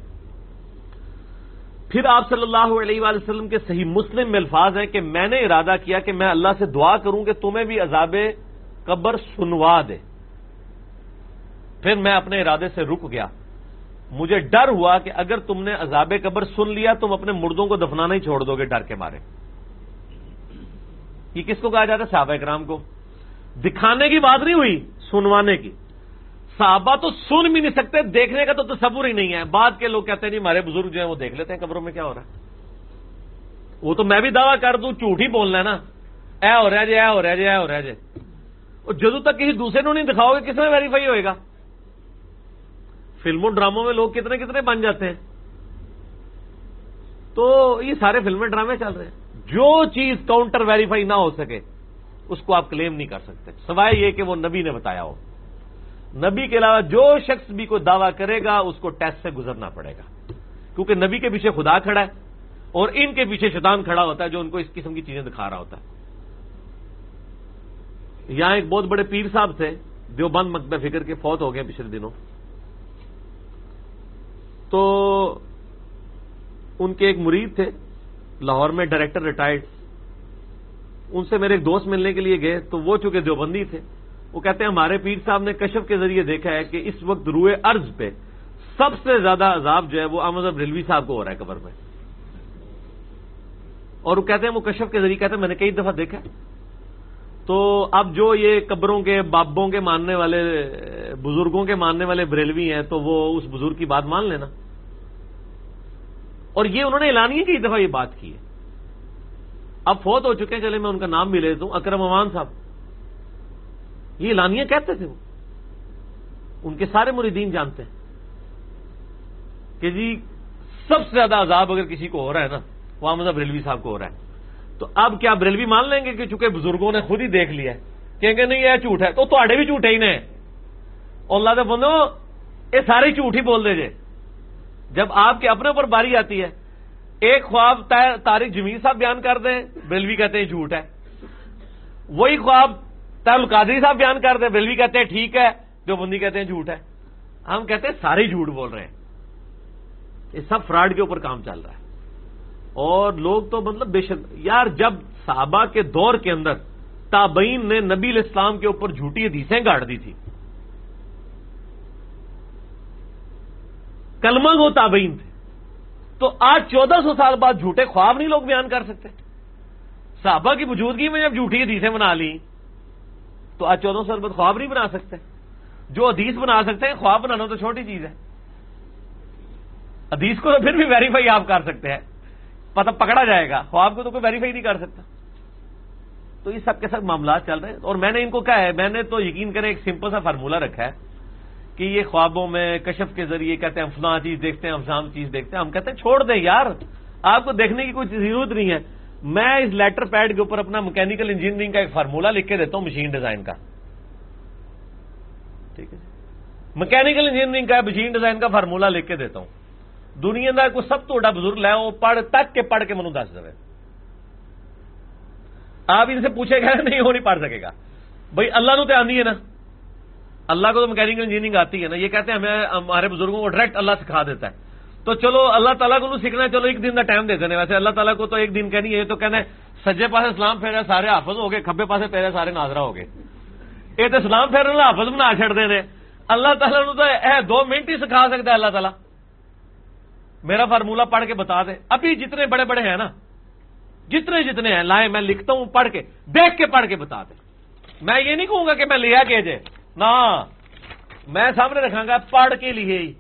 پھر آپ صلی اللہ علیہ وآلہ وسلم کے صحیح مسلم میں الفاظ ہیں کہ میں نے ارادہ کیا کہ میں اللہ سے دعا کروں کہ تمہیں بھی عذاب قبر سنوا دے. پھر میں اپنے ارادے سے رک گیا. مجھے ڈر ہوا کہ اگر تم نے عذاب قبر سن لیا تم اپنے مردوں کو دفنانا ہی چھوڑ دو گے ڈر کے مارے. یہ کس کو کہا جاتا ہے؟ صحابہ کرام کو. دکھانے کی بات نہیں ہوئی، سنوانے کی. صحابہ تو سن بھی نہیں سکتے، دیکھنے کا تو تصور ہی نہیں ہے. بعد کے لوگ کہتے ہیں نہیں ہمارے بزرگ جو ہیں وہ دیکھ لیتے ہیں قبروں میں کیا ہو رہا ہے. وہ تو میں بھی دعویٰ کر دوں، جھوٹ ہی بولنا ہے نا. اے ہو رہا جی، اے ہو رہا جی، اے ہو رہا جی. اور جدوں تک کسی دوسرے کو نہیں دکھاؤ گے کس میں ویریفائی ہوئے گا؟ فلموں ڈراموں میں لوگ کتنے کتنے بن جاتے ہیں. تو یہ سارے فلمیں ڈرامے چل رہے ہیں. جو چیز کاؤنٹر ویریفائی نہ ہو سکے اس کو آپ کلیم نہیں کر سکتے، سوائے یہ کہ وہ نبی نے بتایا ہو. نبی کے علاوہ جو شخص بھی کوئی دعویٰ کرے گا اس کو ٹیسٹ سے گزرنا پڑے گا، کیونکہ نبی کے پیچھے خدا کھڑا ہے اور ان کے پیچھے شیطان کھڑا ہوتا ہے جو ان کو اس قسم کی چیزیں دکھا رہا ہوتا ہے. یہاں ایک بہت بڑے پیر صاحب تھے دیوبند مکتبہ فکر کے، فوت ہو گئے پچھلے دنوں. تو ان کے ایک مرید تھے لاہور میں، ڈائریکٹر ریٹائرڈ. ان سے میرے ایک دوست ملنے کے لیے گئے تو وہ چونکہ دیوبندی تھے، وہ کہتے ہیں ہمارے پیر صاحب نے کشف کے ذریعے دیکھا ہے کہ اس وقت روئے ارض پہ سب سے زیادہ عذاب جو ہے وہ احمد بریلوی صاحب کو ہو رہا ہے قبر میں. اور وہ کہتے ہیں وہ کشف کے ذریعے کہتے ہیں میں نے کئی دفعہ دیکھا. تو اب جو یہ قبروں کے بابوں کے ماننے والے، بزرگوں کے ماننے والے بریلوی ہیں تو وہ اس بزرگ کی بات مان لینا. اور یہ انہوں نے اعلانیہ کئی دفعہ یہ بات کی ہے. اب فوت ہو چکے ہیں، چلے میں ان کا نام بھی لے دوں، اکرم امان صاحب. یہ اعلانیہ کہتے تھے، وہ ان کے سارے مریدین جانتے ہیں کہ جی سب سے زیادہ عذاب اگر کسی کو ہو رہا ہے نا وہ احمد بریلوی صاحب کو ہو رہا ہے. تو اب کیا بریلوی مان لیں گے کہ چونکہ بزرگوں نے خود ہی دیکھ لیا ہے، کہیں گے نہیں یہ جھوٹ ہے، تو تھوڑے بھی جھوٹ ہے ہی نہیں. اللہ دے بندو یہ سارے جھوٹ ہی بول دے جے. جب آپ کے اپنے اوپر باری آتی ہے، ایک خواب طارق جمیل صاحب بیان کر دیں، بریلوی کہتے ہیں جھوٹ ہے. وہی خواب طاہر القادری صاحب بیان کر دیں، بریلوی کہتے ہیں ٹھیک ہے، دیوبندی کہتے ہیں جھوٹ ہے. ہم کہتے ہیں سارے جھوٹ بول رہے ہیں. یہ سب فراڈ کے اوپر کام چل رہا ہے. اور لوگ تو مطلب بے شک یار، جب صحابہ کے دور کے اندر تابعین نے نبی علیہ السلام کے اوپر جھوٹی حدیثیں گاڑ دی تھی، کلمہ گو تابعین تھے، تو آج 1400 سال بعد جھوٹے خواب نہیں لوگ بیان کر سکتے. صحابہ کی موجودگی میں جب جھوٹی حدیثیں بنا لی تو آج 1400 سال بعد خواب نہیں بنا سکتے. جو حدیث بنا سکتے ہیں، خواب بنانا تو چھوٹی چیز ہے. حدیث کو تو پھر بھی ویریفائی آپ کر سکتے ہیں، پتہ پکڑا جائے گا. خواب کو تو کوئی ویریفائی نہیں کر سکتا. تو یہ سب کے سب معاملات چل رہے ہیں. اور میں نے ان کو کہا ہے، میں نے تو یقین کریں ایک سمپل سا فارمولہ رکھا ہے کہ یہ خوابوں میں کشف کے ذریعے کہتے ہیں فلاں چیز دیکھتے ہیں، افلام چیز دیکھتے ہیں. ہم کہتے ہیں چھوڑ دیں یار، آپ کو دیکھنے کی کوئی ضرورت نہیں ہے. میں اس لیٹر پیڈ کے اوپر اپنا میکینیکل انجینئرنگ کا ایک فارمولہ لکھ کے دیتا ہوں، مشین ڈیزائن کا. ٹھیک ہے، میکینیکل انجینئرنگ کا مشین ڈیزائن کا فارمولہ لکھ کے دیتا ہوں. دنیا کا کوئی سب تو بڑا بزرگ لے وہ پڑھ تک کے پڑھ کے منو دس دے. آپ ان سے پوچھے گا نہیں وہ نہیں پڑھ سکے گا. بھائی اللہ نو تو آندی ہے نا, اللہ کو تو میکینیکل انجینئرنگ آتی ہے نا. یہ کہتے ہیں ہمیں ہمارے بزرگوں کو ڈائریکٹ اللہ سکھا دیتا ہے. تو چلو اللہ تعالیٰ کو سیکھنا ہے, چلو ایک دن کا ٹائم دے دینے. ویسے اللہ تعالیٰ کو تو ایک دن کا نہیں ہے, تو کہنا ہے سجے پاسے اسلام پھیرا سارے حافظ ہو گئے, کھبے پاسے پھیرے سارے ناظرہ ہو گئے. یہ تو اسلام پھیرنے والا حافظ بنا چھڑتے ہیں. اللہ تعالیٰ کو تو 2 منٹ ہی سکھا سکتا ہے. اللہ تعالیٰ میرا فارمولہ پڑھ کے بتا دے. ابھی جتنے بڑے بڑے ہیں نا, جتنے ہیں لائے, میں لکھتا ہوں پڑھ کے, دیکھ کے پڑھ کے بتا دے. میں یہ نہیں کہوں گا کہ میں لیا کہ جے نہ, میں سامنے رکھا گا پڑھ کے لیے ہی.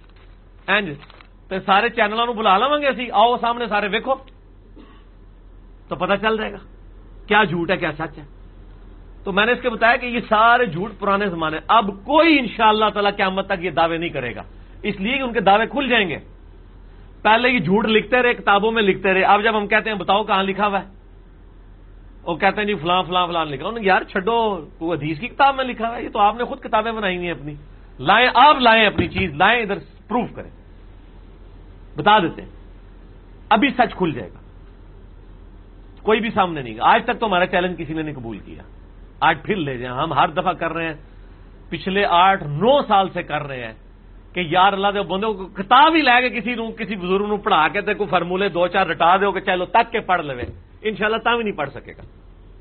تو سارے چینلوں بلا لوا گے اسی, آؤ سامنے سارے ویکھو تو پتہ چل جائے گا کیا جھوٹ ہے کیا سچ ہے. تو میں نے اس کے بتایا کہ یہ سارے جھوٹ پرانے زمانے. اب کوئی انشاءاللہ تعالی قیامت تک یہ دعوے نہیں کرے گا, اس لیے کہ ان کے دعوے کھل جائیں گے. پہلے یہ جھوٹ لکھتے رہے, کتابوں میں لکھتے رہے. اب جب ہم کہتے ہیں بتاؤ کہاں لکھا ہوا ہے, وہ کہتے ہیں جی فلاں فلاں فلاں لکھا. انہوں نے یار چھڈو, کوئی حدیث کی کتاب میں لکھا ہوا ہے, یہ تو آپ نے خود کتابیں بنائی ہوئی ہیں اپنی. لائیں, آپ لائیں اپنی چیز لائیں, ادھر پروف کریں, بتا دیتے ہیں. ابھی سچ کھل جائے گا, کوئی بھی سامنے نہیں. آج تک تو ہمارا چیلنج کسی نے نہیں قبول کیا, آج پھر لے جائیں. ہم ہر دفعہ کر رہے ہیں, پچھلے 8-9 سال سے کر رہے ہیں کہ یار اللہ دے بندوں کو کتاب ہی لے کے کسی بزرگ نو پڑھا کے تے کوئی فارمولے 2-4 رٹا دو کہ چلو تک کے پڑھ لے, انشاءاللہ تا بھی نہیں پڑھ سکے گا,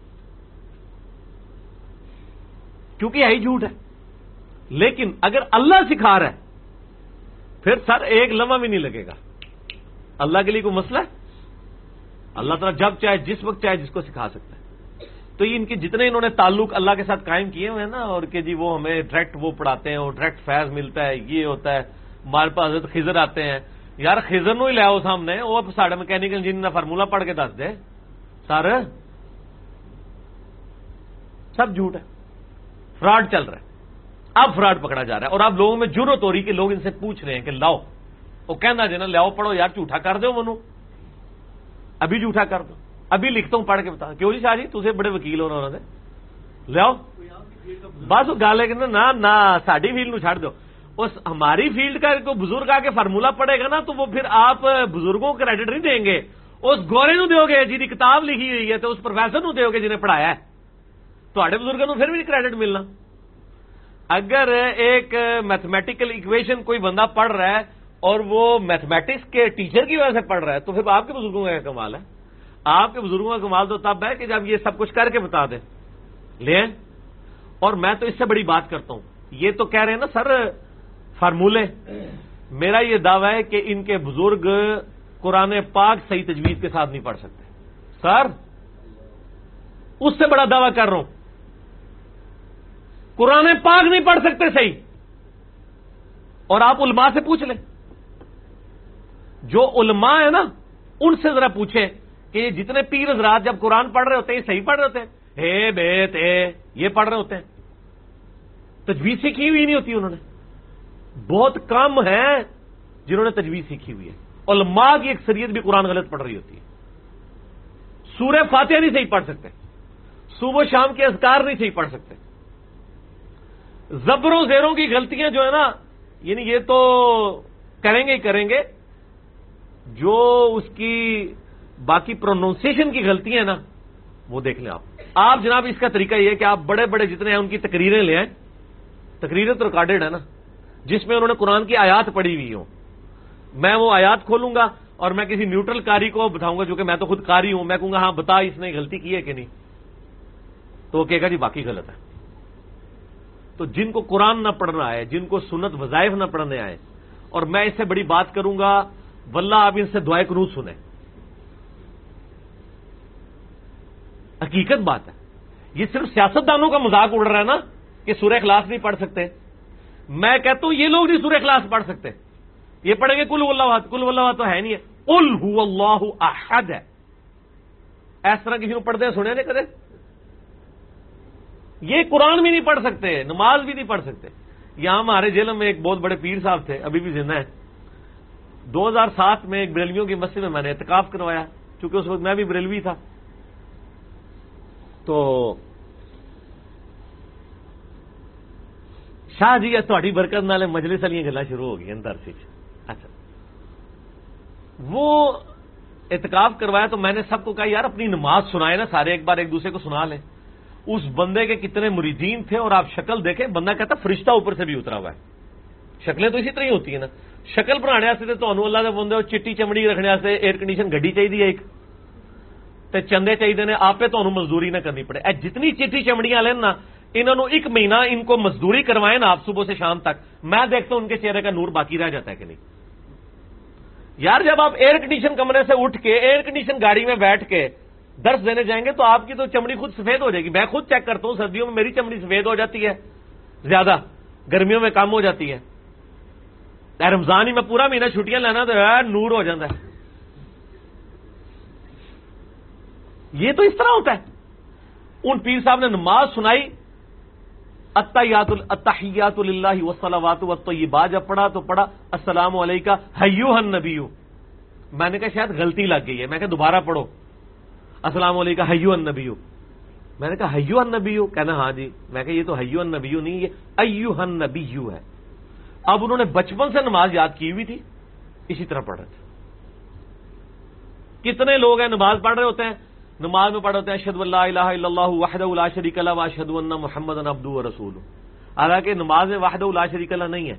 کیونکہ یہی جھوٹ ہے. لیکن اگر اللہ سکھا رہا ہے پھر سر ایک لمحہ بھی نہیں لگے گا. اللہ کے لیے کوئی مسئلہ ہے؟ اللہ تعالیٰ جب چاہے جس وقت چاہے جس کو سکھا سکتا ہے. تو یہ ان کے جتنے انہوں نے تعلق اللہ کے ساتھ قائم کیے ہوئے ہیں نا, اور کہ جی وہ ہمیں ڈائریکٹ وہ پڑھاتے ہیں, اور ڈائریکٹ فیض ملتا ہے, یہ ہوتا ہے. ہمارے پاس حضرت خضر آتے ہیں, یار خضر نو ہی لے آؤ سامنے, وہ ساڑھے میکینیکل انجینئر فارمولہ پڑھ کے دس دے. سر سب جھوٹ ہے, فراڈ چل رہا ہے. اب فراڈ پکڑا جا رہا ہے, اور اب لوگوں میں جرت ہو رہی کہ لوگ ان سے پوچھ رہے ہیں کہ لاؤ, وہ کہنا جی نا لاؤ پڑھو یار, جھوٹا کر دو منو, ابھی جھوٹا کر دو, ابھی لکھتا ہوں پڑھ کے بتا. کیوں جی شاہ جی تسے بڑے وکیل ہو رہے لیاؤ, بس گل ہے کہ نہ ساری فیلڈ نو چھڑ دو. اس ہماری فیلڈ کا کوئی بزرگ آ کے فارمولہ پڑھے گا نا, تو وہ پھر آپ بزرگوں کو کریڈٹ نہیں دیں گے, اس گورے نو دیو گے جی کی کتاب لکھی ہوئی ہے, تو اس پروفیسر نو دیو گے جنہیں پڑھایا ہے. تھوڑے بزرگوں نو پھر بھی کریڈٹ ملنا. اگر ایک میتھمیٹیکل ایکویشن کوئی بندہ پڑھ رہا ہے اور وہ میتھمیٹکس کے ٹیچر کی وجہ سے پڑھ رہا ہے, تو پھر آپ کے بزرگوں کا کمال ہے. آپ کے بزرگوں کا کمال تو تب ہے کہ جب یہ سب کچھ کر کے بتا دیں لیں. اور میں تو اس سے بڑی بات کرتا ہوں, یہ تو کہہ رہے ہیں نا سر فارمولے, میرا یہ دعویٰ ہے کہ ان کے بزرگ قرآن پاک صحیح تجوید کے ساتھ نہیں پڑھ سکتے. سر اس سے بڑا دعویٰ کر رہا ہوں, قرآن پاک نہیں پڑھ سکتے صحیح. اور آپ علماء سے پوچھ لیں, جو علماء ہیں نا ان سے ذرا پوچھیں کہ یہ جتنے پیر حضرات جب قرآن پڑھ رہے ہوتے ہیں صحیح پڑھ رہے ہوتے ہیں, ہے بیت ہے یہ پڑھ رہے ہوتے ہیں, تجوید سیکھی ہوئی نہیں ہوتی انہوں نے. بہت کم ہیں جنہوں نے تجوید سیکھی ہوئی ہے. علماء کی اکثریت بھی قرآن غلط پڑھ رہی ہوتی ہے. سورہ فاتحہ نہیں صحیح پڑھ سکتے, صبح و شام کے اذکار نہیں صحیح پڑھ سکتے. زبروں زیروں کی غلطیاں جو ہے نا, یعنی یہ تو کریں گے ہی کریں گے, جو اس کی باقی پروننسیشن کی غلطیاں ہیں نا وہ دیکھ لیں آپ جناب. اس کا طریقہ یہ ہے کہ آپ بڑے بڑے جتنے ہیں ان کی تقریریں لے آئیں. تقریریں تو ریکارڈڈ ہے نا, جس میں انہوں نے قرآن کی آیات پڑھی ہوئی ہوں. میں وہ آیات کھولوں گا اور میں کسی نیوٹرل قاری کو بتاؤں گا, جو کہ میں تو خود قاری ہوں, میں کہوں گا ہاں بتا اس نے غلطی کی ہے کہ نہیں, تو وہ کہے گا جی باقی غلط ہے. تو جن کو قرآن نہ پڑھنا آئے, جن کو سنت وظائف نہ پڑھنے آئے, اور میں اس سے بڑی بات کروں گا, واللہ آپ ان سے دعائے قنوت سنیں. حقیقت بات ہے. یہ صرف سیاستدانوں کا مذاق اڑ رہا ہے نا کہ سورہ اخلاص نہیں پڑھ سکتے. میں کہتا ہوں یہ لوگ نہیں سورہ اخلاص پڑھ سکتے, یہ پڑھیں گے کل واللہ احد. کل واللہ احد تو ہے نہیں ہے, قل هو اللہ احد ہے. اس طرح کسی کو پڑھتے ہیں سنے نہیں کدے. یہ قرآن بھی نہیں پڑھ سکتے, نماز بھی نہیں پڑھ سکتے. یہاں ہمارے جیل میں ایک بہت بڑے پیر صاحب تھے, ابھی بھی زندہ ہیں. 2007 میں ایک بریلویوں کی مسجد میں نے اعتکاف کروایا, چونکہ اس وقت میں بھی بریلوی تھا. تو شاہ جی تھوڑی برکت نال مجلس والی گلاں شروع ہو گئی اندر سے. اچھا وہ اعتکاف کروایا تو میں نے سب کو کہا یار اپنی نماز سنائے نا سارے، ایک بار ایک دوسرے کو سنا لیں. اس بندے کے کتنے مریدین تھے اور آپ شکل دیکھیں، بندہ کہتا فرشتہ اوپر سے بھی اترا ہوا ہے. شکلیں تو اسی طرح ہی ہوتی ہیں نا. شکل بنانے واسطے تو اللہ دے بندے چٹی چمڑی رکھنے واسطے ایئر کنڈیشن گڈی چاہیے ایک تے چندے چاہیے نے، آپ تو مزدوری نہ کرنی پڑے. جتنی چٹی چمڑیاں لیں نا انہوں نے ایک مہینہ ان کو مزدوری کروائیں نا آپ صبح سے شام تک، میں دیکھتا ہوں ان کے چہرے کا نور باقی رہ جاتا ہے کہ نہیں. یار جب آپ ایئر کنڈیشن کمرے سے اٹھ کے ایئر کنڈیشن گاڑی میں بیٹھ کے درس دینے جائیں گے تو آپ کی تو چمڑی خود سفید ہو جائے گی. میں خود چیک کرتا ہوں، سردیوں میں میری چمڑی سفید ہو جاتی ہے زیادہ، گرمیوں میں کم ہو جاتی ہے. رمضان ہی میں پورا مہینہ چھٹیاں لینا تو یار نور ہو جاتا ہے. یہ تو اس طرح ہوتا ہے. ان پیر صاحب نے نماز سنائی، التحیات للہ والصلوات والطیبات، جب پڑھا تو پڑھا السلام علیکہ ایھا النبی. میں نے کہا شاید غلطی لگ گئی ہے، میں کہا دوبارہ پڑھو السلام علیکہ ایھا النبی. میں نے کہا ایھا النبی، کہنا ہاں جی. میں کہا یہ تو ایھا النبی نہیں، یہ ایھا النبی ہے. اب انہوں نے بچپن سے نماز یاد کی ہوئی تھی، اسی طرح پڑھ رہے تھے. کتنے لوگ ہیں نماز پڑھ رہے ہوتے ہیں، نماز میں پڑھ رہے ہیں اشہد ان لا الہ الا اللہ وحدہ لا شریک لہ واشہد ان محمدا عبدہ ورسولہ. حالانکہ نماز میں وحدہ لا شریک لہ نہیں ہے.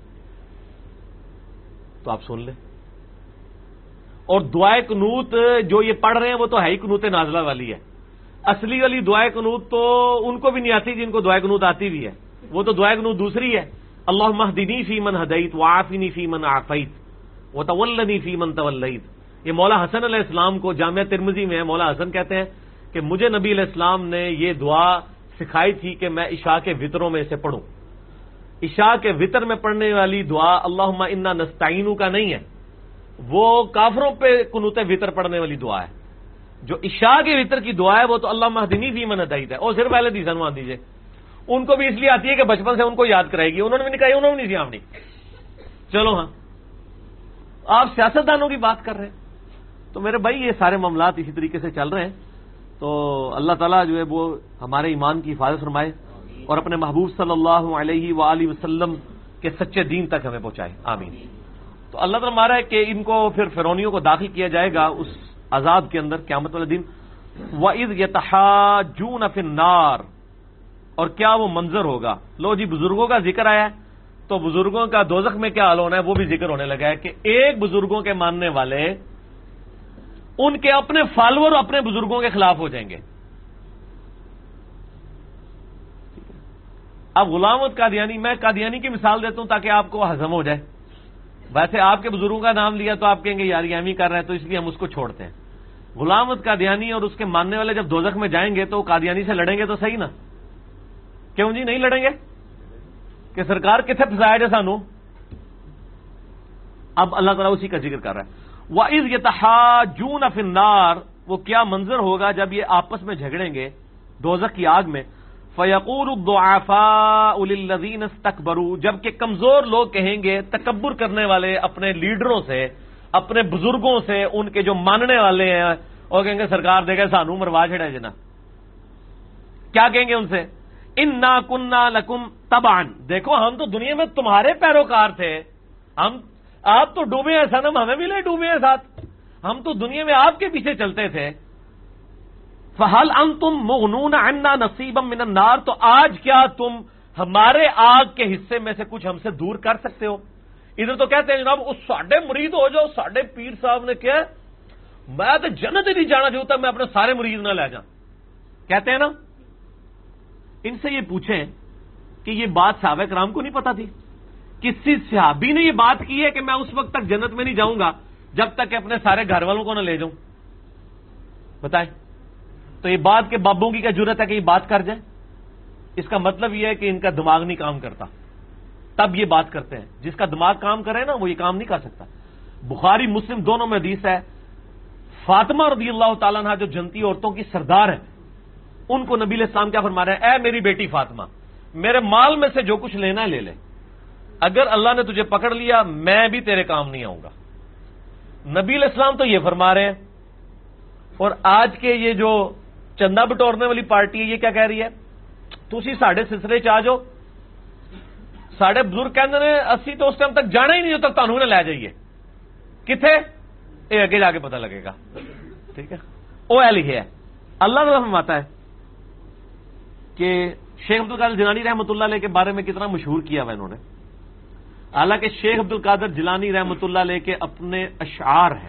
تو آپ سن لیں. اور دعائے قنوت جو یہ پڑھ رہے ہیں وہ تو ہے ہی قنوت نازلہ والی ہے. اصلی والی دعائے قنوت تو ان کو بھی نہیں آتی جن کو دعائے قنوت آتی بھی ہے. وہ تو دعائے قنوت دوسری ہے، اللہم اہدنی فی من ہدیت وعافنی فی من عافیت وتولنی فی من تولیت. یہ مولا حسن علیہ السلام کو جامعہ ترمذی میں مولا حسن کہتے ہیں کہ مجھے نبی علیہ السلام نے یہ دعا سکھائی تھی کہ میں عشاء کے وطروں میں اسے پڑھوں. عشاء کے وطر میں پڑھنے والی دعا اللہم انا نستعینو کا نہیں ہے، وہ کافروں پہ قنوت وطر پڑھنے والی دعا ہے. جو عشاء کے وطر کی دعا ہے وہ تو اللہم اہدنی فی من ہدیت ہے. اور صرف پہلے دیسن مان دیجیے، ان کو بھی اس لیے آتی ہے کہ بچپن سے ان کو یاد کرائے گی. انہوں نے بھی نہیں کہا، انہوں نے نہیں سیامنی. چلو ہاں آپ سیاستدانوں کی بات کر رہے ہیں تو میرے بھائی یہ سارے معاملات اسی طریقے سے چل رہے ہیں. تو اللہ تعالیٰ جو ہے وہ ہمارے ایمان کی حفاظت فرمائے اور اپنے محبوب صلی اللہ علیہ وآلہ وسلم کے سچے دین تک ہمیں پہنچائے، آمین. تو اللہ تعالیٰ ہمارا ہے کہ ان کو پھر فرعونیوں کو داخل کیا جائے گا اس عذاب کے اندر قیامت والے دن. وَإِذْ يَتَحَاجُّونَ فِي النَّارِ، اور کیا وہ منظر ہوگا. لو جی بزرگوں کا ذکر آیا ہے تو بزرگوں کا دوزخ میں کیا حال ہونا ہے وہ بھی ذکر ہونے لگا ہے کہ ایک بزرگوں کے ماننے والے ان کے اپنے فالوور اپنے بزرگوں کے خلاف ہو جائیں گے. اب غلامت قادیانی، میں قادیانی کی مثال دیتا ہوں تاکہ آپ کو ہضم ہو جائے. ویسے آپ کے بزرگوں کا نام لیا تو آپ کہیں گے یار یہ ہم ہی کر رہے ہیں تو اس لیے ہم اس کو چھوڑتے ہیں. غلامت قادیانی اور اس کے ماننے والے جب دوزخ میں جائیں گے تو قادیانی سے لڑیں گے تو صحیح نا؟ کیوں جی نہیں لڑیں گے کہ سرکار کتنے پھنسایا جائے سانو. اب اللہ تعالیٰ اسی کا ذکر کر رہا ہے. وَإِذْ يَتَحَاجُّونَ فِي النَّارِ، وہ کیا منظر ہوگا جب یہ آپس میں جھگڑیں گے دوزخ کی آگ میں. فَيَقُولُ الضُّعَفَاءُ لِلَّذِينَ اسْتَكْبَرُوا، جبکہ کمزور لوگ کہیں گے تکبر کرنے والے اپنے لیڈروں سے، اپنے بزرگوں سے، ان کے جو ماننے والے ہیں، اور کہیں گے سرکار دے گئے سانو مروا چھڑا جنا. کیا کہیں گے ان سے؟ اِنَّا كُنَّا لَكُمْ تَبَعًا، دیکھو ہم تو دنیا میں تمہارے پیروکار تھے، آپ تو ڈوبے ہیں صنم، ہمیں بھی لے ڈوبے ہیں ساتھ، ہم تو دنیا میں آپ کے پیچھے چلتے تھے. فَهَلْ أَنْتُمْ مُغْنُونَ عَنَّا نَصِيبًا مِنَ النَّارِ، تو آج کیا تم ہمارے آگ کے حصے میں سے کچھ ہم سے دور کر سکتے ہو. ادھر تو کہتے ہیں جناب اس ساڈے مرید ہو جاؤ، ساڈے پیر صاحب نے کیا میں تو جنت ہی نہیں جانا چاہتا، میں اپنے سارے مرید نہ لے جاؤں. کہتے ہیں نا. ان سے یہ پوچھیں کہ یہ بات صحابہ کرام کو نہیں پتا تھی؟ کسی صحابی نے یہ بات کی ہے کہ میں اس وقت تک جنت میں نہیں جاؤں گا جب تک کہ اپنے سارے گھر والوں کو نہ لے جاؤں؟ بتائیں. تو یہ بات کے بابوں کی کیا جرت ہے کہ یہ بات کر جائیں؟ اس کا مطلب یہ ہے کہ ان کا دماغ نہیں کام کرتا، تب یہ بات کرتے ہیں. جس کا دماغ کام کرے نا وہ یہ کام نہیں کر سکتا. بخاری مسلم دونوں میں حدیث ہے، فاطمہ رضی اللہ تعالیٰ عنہ جو جنتی عورتوں کی سردار ہیں، ان کو نبی علیہ السلام کیا فرما رہے ہیں؟ اے میری بیٹی فاطمہ، میرے مال میں سے جو کچھ لینا ہے لے لے، اگر اللہ نے تجھے پکڑ لیا میں بھی تیرے کام نہیں آؤں گا. نبی علیہ السلام تو یہ فرما رہے ہیں. اور آج کے یہ جو چندہ بٹورنے والی پارٹی ہے یہ کیا کہہ رہی ہے؟ تسی ساڈے سلسلے چ آ جاؤ. ساڈے بزرگ کہندے نے اسی تو اس ٹائم تک جانا ہی نہیں جب تک تانوں نہ لے جائیے. کتھے؟ یہ آگے جا کے پتہ لگے گا. ٹھیک ہے, او ایل ہے. اللہ تعالیٰ فرماتا ہے کہ شیخ عبد القادر جیلانی رحمۃ اللہ علیہ کے بارے میں کتنا مشہور کیا ہوا انہوں نے. حالانکہ شیخ عبد القادر جیلانی رحمۃ اللہ علیہ کے اپنے اشعار ہیں,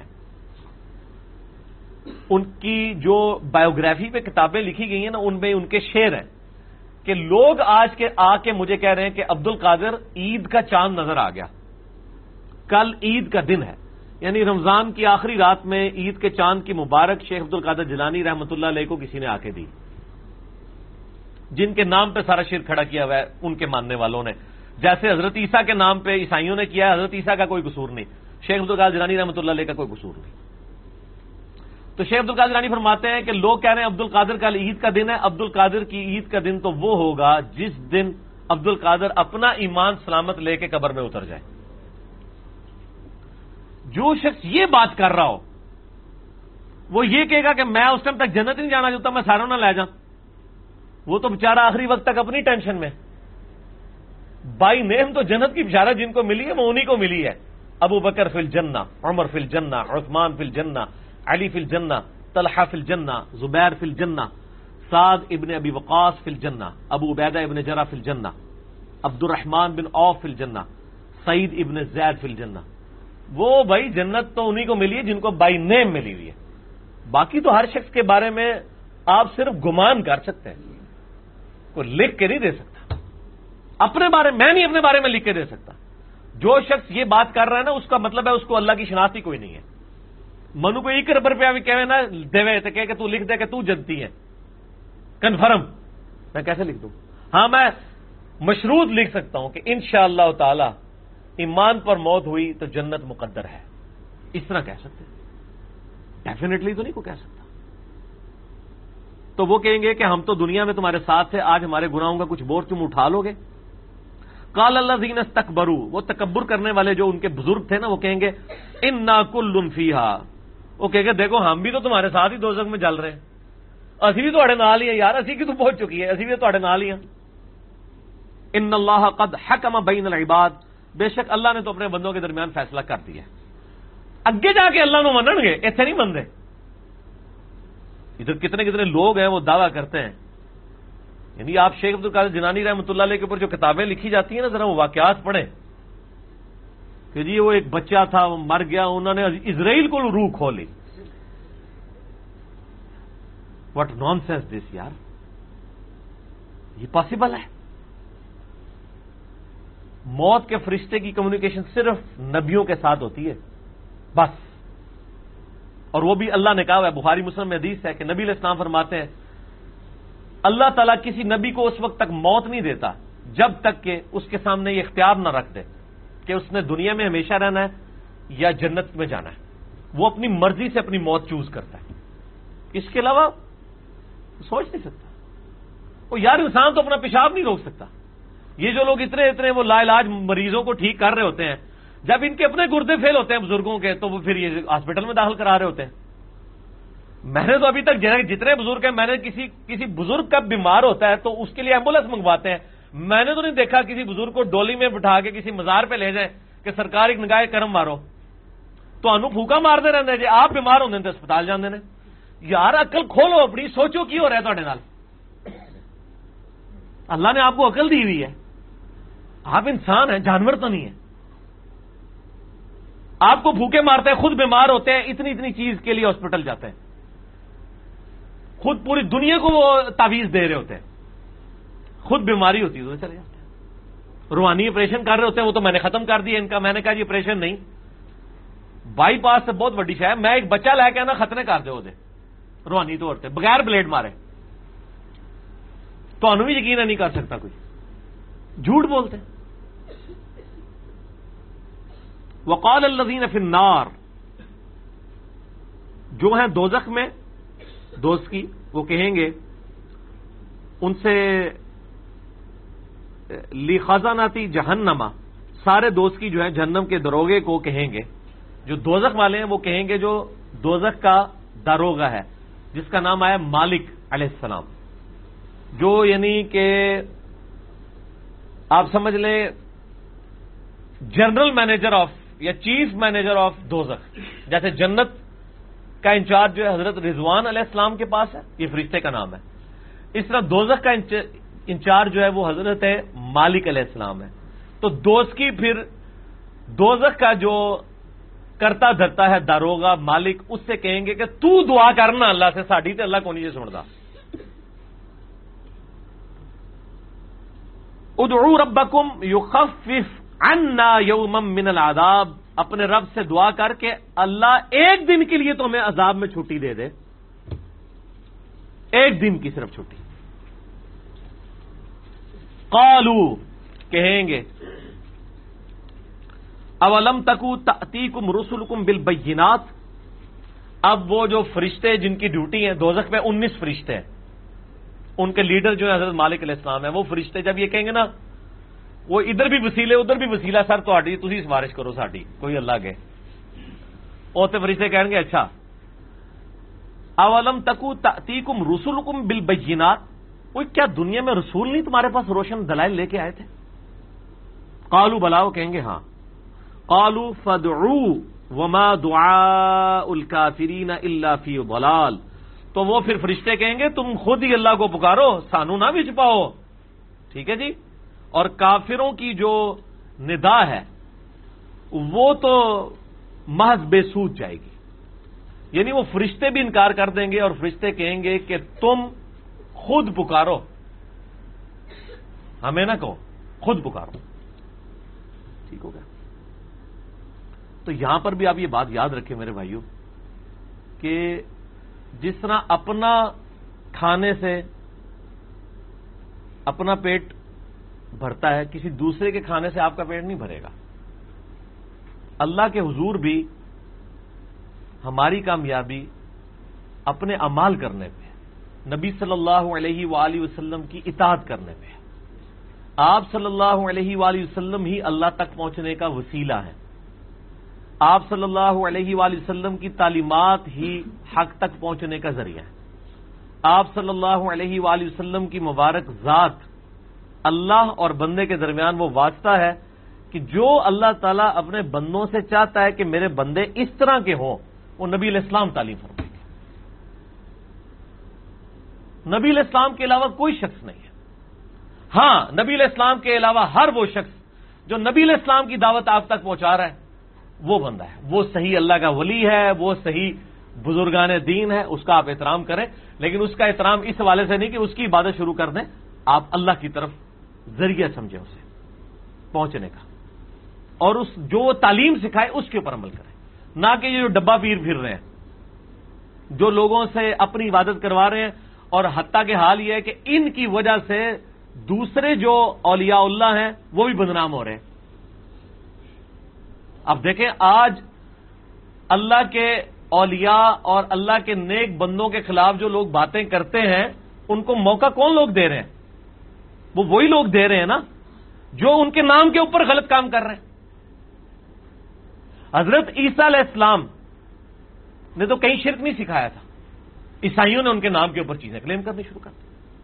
ان کی جو بایوگرافی پہ کتابیں لکھی گئی ہیں نا, ان میں ان کے شعر ہیں کہ لوگ آج کے آ کے مجھے کہہ رہے ہیں کہ عبد القادر عید کا چاند نظر آ گیا, کل عید کا دن ہے. یعنی رمضان کی آخری رات میں عید کے چاند کی مبارک شیخ عبد القادر جیلانی رحمۃ اللہ علیہ کو کسی نے آ کے دی, جن کے نام پہ سارا شرک کھڑا کیا ہوا ہے ان کے ماننے والوں نے. جیسے حضرت عیسیٰ کے نام پہ عیسائیوں نے کیا ہے, حضرت عیسیٰ کا کوئی قصور نہیں, شیخ عبد القادر جیلانی رحمۃ اللہ علیہ کا کوئی قصور نہیں. تو شیخ عبد القادر جیلانی فرماتے ہیں کہ لوگ کہہ رہے ہیں عبد القادر کا عید کا دن ہے. عبد القادر کی عید کا دن تو وہ ہوگا جس دن عبد القادر اپنا ایمان سلامت لے کے قبر میں اتر جائے. جو شخص یہ بات کر رہا ہو وہ یہ کہے گا کہ میں اس ٹائم تک جنت نہیں جانا چاہتا, میں ساروں نہ لے جاؤں. وہ تو بیچارہ آخری وقت تک اپنی ٹینشن میں. بائی نیم تو جنت کی بشارت جن کو ملی ہے وہ انہی کو ملی ہے. ابو بکر فی الجنہ, عمر فی الجنہ, عثمان فی الجنہ, علی فی الجنہ, طلحہ فی الجنہ, زبیر فی الجنہ, سعد ابن ابی وقاص فی الجنہ, ابو عبیدہ ابن جرح فی الجنہ, عبد الرحمن بن عوف فی الجنہ, سعید ابن زید فی الجنہ. وہ بھائی جنت تو انہی کو ملی ہے جن کو بائی نیم ملی ہوئی ہے. باقی تو ہر شخص کے بارے میں آپ صرف گمان کر سکتے ہیں, کوئی لکھ کے نہیں دے سکتا. اپنے بارے میں نہیں اپنے بارے میں لکھ کے دے سکتا. جو شخص یہ بات کر رہا ہے نا اس کا مطلب ہے اس کو اللہ کی شناخت ہی کوئی نہیں ہے. منو کو 1 روپیہ بھی کہے نا دے تو کہ تو لکھ دے کہ تو جنتی ہے کنفرم, میں کیسے لکھ دوں؟ ہاں میں مشروط لکھ سکتا ہوں کہ انشاءاللہ تعالی ایمان پر موت ہوئی تو جنت مقدر ہے. اس طرح کہہ سکتے ہیں, ڈیفینیٹلی تو نہیں کو کہہ سکتا. تو وہ کہیں گے کہ ہم تو دنیا میں تمہارے ساتھ تھے, آج ہمارے گناہوں کا کچھ بوجھ تم اٹھا لو گے. قال الذین استکبروا, وہ تکبر کرنے والے جو ان کے بزرگ تھے نا, وہ کہیں گے انا کل فیہا, وہ کہیں گے دیکھو ہم بھی تو تمہارے ساتھ ہی دوزخ میں جل رہے ہیں, اسی بھی تھوڑے نال ہی ہیں یار, اسی کی تو پہنچ چکی ہے, اسی بھی تھوڑے نال ہی ہیں. ان اللہ قد حکم بین العباد, بے شک اللہ نے تو اپنے بندوں کے درمیان فیصلہ کر دیا. اگے جا کے اللہ نو منن گے, ایتھے نہیں منتے. ادھر کتنے کتنے لوگ ہیں وہ دعویٰ کرتے ہیں. یعنی آپ شیخ عبد القادر جیلانی رحمۃ اللہ علیہ کے اوپر جو کتابیں لکھی جاتی ہیں نا, ذرا وہ واقعات پڑھیں کہ جی وہ ایک بچہ تھا, وہ مر گیا, انہوں نے اسرائیل کو روح کھولی. واٹ نان سینس دس یار, یہ پاسبل ہے؟ موت کے فرشتے کی کمیونیکیشن صرف نبیوں کے ساتھ ہوتی ہے بس, اور وہ بھی اللہ نے کہا ہے, بخاری مسلم میں حدیث ہے کہ نبی علیہ السلام فرماتے ہیں اللہ تعالیٰ کسی نبی کو اس وقت تک موت نہیں دیتا جب تک کہ اس کے سامنے یہ اختیار نہ رکھ دے کہ اس نے دنیا میں ہمیشہ رہنا ہے یا جنت میں جانا ہے. وہ اپنی مرضی سے اپنی موت چوز کرتا ہے, اس کے علاوہ سوچ نہیں سکتا. وہ یار انسان تو اپنا پیشاب نہیں روک سکتا. یہ جو لوگ اتنے اتنے وہ لا علاج مریضوں کو ٹھیک کر رہے ہوتے ہیں, جب ان کے اپنے گردے فیل ہوتے ہیں بزرگوں کے, تو وہ پھر یہ ہاسپٹل میں داخل کرا رہے ہوتے ہیں. میں نے تو ابھی تک جتنے بزرگ ہیں, میں نے کسی بزرگ کا بیمار ہوتا ہے تو اس کے لیے ایمبولینس منگواتے ہیں. میں نے تو نہیں دیکھا کسی بزرگ کو ڈولی میں بٹھا کے کسی مزار پہ لے جائیں کہ سرکار ایک نگاہ کرم مارو. تو انو پھوکا مارتے رہتے جی آپ بیمار ہوتے ہیں تو اسپتال جانے نے. یار عقل کھولو اپنی, سوچو کی ہو رہا ہے تھوڑے نال. اللہ نے آپ کو عقل دی ہوئی ہے, آپ انسان ہیں, جانور تو نہیں ہے. آپ کو بھوکے مارتے ہیں, خود بیمار ہوتے ہیں, اتنی اتنی چیز کے لیے ہاسپٹل جاتے ہیں, خود پوری دنیا کو وہ تعویذ دے رہے ہوتے ہیں, خود بیماری ہوتی ہے تو چلے جاتے ہیں. روحانی آپریشن کر رہے ہوتے ہیں, وہ تو میں نے ختم کر دیا ان کا. میں نے کہا یہ آپریشن نہیں, بائی پاس سے بہت بڑی شے ہے. میں ایک بچہ لے کے آنا ختنے کر دے ہوتے روحانی طور سے بغیر بلیڈ مارے. تو انو بھی یقین نہیں کر سکتا کوئی, جھوٹ بولتے. وقال الذین فی النار, جو ہیں دوزخ میں دوست کی, وہ کہیں گے ان سے لی خزاناتی جہنما, سارے دوست کی جو ہے جہنم کے دروگے کو کہیں گے. جو دوزخ والے ہیں وہ کہیں گے جو دوزخ کا داروغہ ہے جس کا نام آیا مالک علیہ السلام, جو یعنی کہ آپ سمجھ لیں جنرل مینیجر آف یا چیف مینیجر آف دوزخ. جیسے جنت کا انچارج جو ہے حضرت رضوان علیہ السلام کے پاس ہے، یہ فرشتے کا نام ہے، اس طرح دوزخ کا انچارج جو ہے وہ حضرت مالک علیہ السلام ہے. تو دوزخی پھر دوزخ کا جو کرتا دھرتا ہے داروغہ مالک، اس سے کہیں گے کہ تو دعا کرنا اللہ سے ساڈی تے اللہ کو نہیں سنتا. ادعوا ربکم یخفف عنا یوما من العذاب، اپنے رب سے دعا کر کے اللہ ایک دن کے لیے تو ہمیں عذاب میں چھٹی دے دے، ایک دن کی صرف چھٹی. قالوا، کہیں گے اولم تکو تأتیکم رسلکم بالبینات، اب وہ جو فرشتے جن کی ڈیوٹی ہے دوزخ میں 19 فرشتے ہیں، ان کے لیڈر جو ہے حضرت مالک علیہ السلام ہے، وہ فرشتے جب یہ کہیں گے نا وہ ادھر بھی وسیلے ادھر بھی وسیلہ، سر تھی سفارش کرو ساڈی کوئی اللہ کے، اوتے فرشتے کہیں گے اچھا اولم تکو تأتیکم رسلکم بالبینات، کوئی کیا دنیا میں رسول نہیں تمہارے پاس روشن دلائل لے کے آئے تھے؟ قالوا بلا، وہ کہیں گے ہاں. قالوا فادعوا وما دعاء الکافرین الا فی ضلال، تو وہ پھر فرشتے کہیں گے تم خود ہی اللہ کو پکارو، سانو نہ بچ پاؤ. ٹھیک ہے جی. اور کافروں کی جو ندا ہے وہ تو محض بے سود جائے گی، یعنی وہ فرشتے بھی انکار کر دیں گے اور فرشتے کہیں گے کہ تم خود پکارو، ہمیں نہ کہو، خود پکارو. ٹھیک ہو گیا. تو یہاں پر بھی آپ یہ بات یاد رکھیں میرے بھائیوں کہ جس طرح اپنا کھانے سے اپنا پیٹ بھرتا ہے، کسی دوسرے کے کھانے سے آپ کا پیٹ نہیں بھرے گا. اللہ کے حضور بھی ہماری کامیابی اپنے اعمال کرنے پہ، نبی صلی اللہ علیہ وآلہ وسلم کی اطاعت کرنے پہ. آپ صلی اللہ علیہ وآلہ وسلم ہی اللہ تک پہنچنے کا وسیلہ ہے. آپ صلی اللہ علیہ وآلہ وسلم کی تعلیمات ہی حق تک پہنچنے کا ذریعہ ہے. آپ صلی اللہ علیہ وآلہ وسلم کی مبارک ذات اللہ اور بندے کے درمیان وہ واسطہ ہے کہ جو اللہ تعالیٰ اپنے بندوں سے چاہتا ہے کہ میرے بندے اس طرح کے ہوں، وہ نبی علیہ السلام تعلیم فرمائیں گے. نبی علیہ السلام کے علاوہ کوئی شخص نہیں ہے. ہاں، نبی علیہ السلام کے علاوہ ہر وہ شخص جو نبی علیہ السلام کی دعوت آپ تک پہنچا رہا ہے وہ بندہ ہے، وہ صحیح اللہ کا ولی ہے، وہ صحیح بزرگان دین ہے، اس کا آپ احترام کریں. لیکن اس کا احترام اس حوالے سے نہیں کہ اس کی عبادت شروع کر دیں، آپ اللہ کی طرف ذریعہ سمجھیں اسے پہنچنے کا، اور اس جو وہ تعلیم سکھائے اس کے اوپر عمل کریں. نہ کہ یہ جو ڈبہ پیر پھر رہے ہیں، جو لوگوں سے اپنی عبادت کروا رہے ہیں، اور حتیٰ کہ حال یہ ہے کہ ان کی وجہ سے دوسرے جو اولیاء اللہ ہیں وہ بھی بدنام ہو رہے ہیں. اب دیکھیں آج اللہ کے اولیاء اور اللہ کے نیک بندوں کے خلاف جو لوگ باتیں کرتے ہیں ان کو موقع کون لوگ دے رہے ہیں؟ وہ وہی لوگ دے رہے ہیں نا جو ان کے نام کے اوپر غلط کام کر رہے ہیں. حضرت عیسیٰ علیہ السلام نے تو کہیں شرک نہیں سکھایا تھا، عیسائیوں نے ان کے نام کے اوپر چیزیں کلیم کرنی شروع کر دی.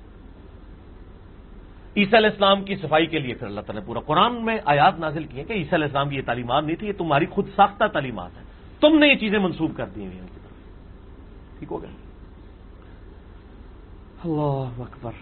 عیسیٰ علیہ السلام کی صفائی کے لیے پھر اللہ تعالیٰ نے پورا قرآن میں آیات نازل کی ہیں کہ عیسیٰ علیہ السلام کی یہ تعلیمات نہیں تھی، یہ تمہاری خود ساختہ تعلیمات ہیں، تم نے یہ چیزیں منسوب کر دی ہیں ان کی طرف. ٹھیک ہو گیا. اللہ اکبر.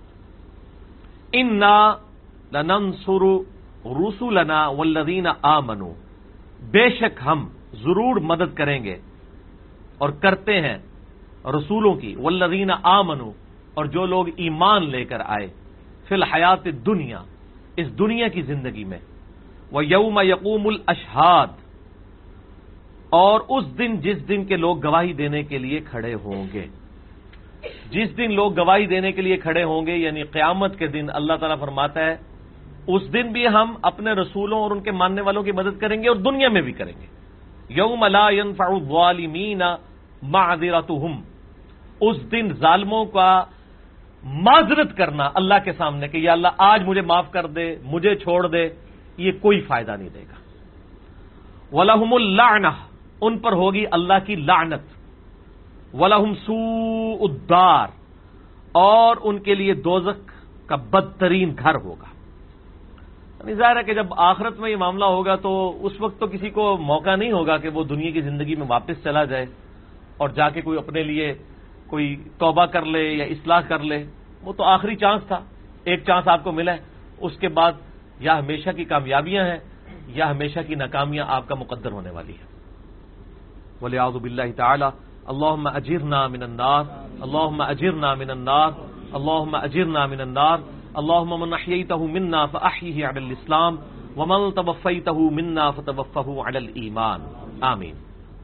انا لننصر رسلنا والذین آمنوا، بے شک ہم ضرور مدد کریں گے اور کرتے ہیں رسولوں کی، والذین آمنوا، اور جو لوگ ایمان لے کر آئے، فی الحیات الدنیا، اس دنیا کی زندگی میں، ویوم یقوم الاشہاد، اور اس دن جس دن کے لوگ گواہی دینے کے لیے کھڑے ہوں گے. جس دن لوگ گواہی دینے کے لیے کھڑے ہوں گے یعنی قیامت کے دن، اللہ تعالیٰ فرماتا ہے اس دن بھی ہم اپنے رسولوں اور ان کے ماننے والوں کی مدد کریں گے اور دنیا میں بھی کریں گے. یوم لا ينفع الظالمین معذرتهم، اس دن ظالموں کا معذرت کرنا اللہ کے سامنے کہ یا اللہ آج مجھے معاف کر دے، مجھے چھوڑ دے، یہ کوئی فائدہ نہیں دے گا. وَلَهُمُ اللَّعْنَةُ، ان پر ہوگی اللہ کی لعنت. وَلَهُمْ سُوءُ الدَّارِ، اور ان کے لیے دوزخ کا بدترین گھر ہوگا. یعنی ظاہر ہے کہ جب آخرت میں یہ معاملہ ہوگا تو اس وقت تو کسی کو موقع نہیں ہوگا کہ وہ دنیا کی زندگی میں واپس چلا جائے اور جا کے کوئی اپنے لیے کوئی توبہ کر لے یا اصلاح کر لے. وہ تو آخری چانس تھا, ایک چانس آپ کو ملا ہے, اس کے بعد یا ہمیشہ کی کامیابیاں ہیں یا ہمیشہ کی ناکامیاں آپ کا مقدر ہونے والی ہیں. وَلِعَوْذُ بِاللَّهِ تَعَالَى اللهم اجرنا من النار اللهم اجرنا من النار اللهم اجرنا من النار اللهم من احييته منا فاحيه على الاسلام ومن توفيته منا فتوفه على الايمان آمین.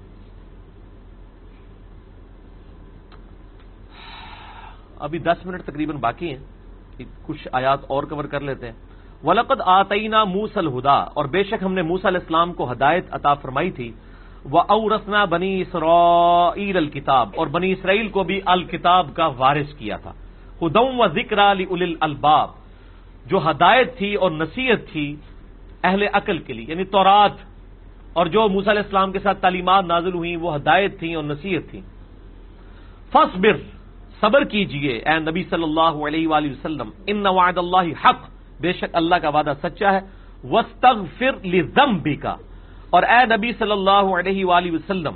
ابھی 10 منٹ تقریباً باقی ہیں, کچھ آیات اور کور کر لیتے ہیں. وَلَقَدْ آتَيْنَا مُوسَى الْهُدَىٰ, اور بے شک ہم نے موسیٰ علیہ السلام کو ہدایت عطا فرمائی تھی. وَأَوْرَثْنَا بَنِي إِسْرَائِيلَ الْكِتَابَ, اور بنی اسرائیل کو بھی الکتاب کا وارث کیا تھا. هُدًى وَذِكْرَىٰ لِأُولِي الْأَلْبَابِ, جو ہدایت تھی اور نصیحت تھی اہل عقل کے لیے, یعنی تورات اور جو موسیٰ علیہ السلام کے ساتھ تعلیمات نازل ہوئیں وہ ہدایت تھیں اور نصیحت تھیں. فَاصْبِرْ, صبر کیجئے اے نبی صلی اللہ علیہ وآلہ وسلم. ان وعد اللہ حق, بے شک اللہ کا وعدہ سچا ہے. واستغفر لذنبک, اور اے نبی صلی اللہ علیہ وآلہ وسلم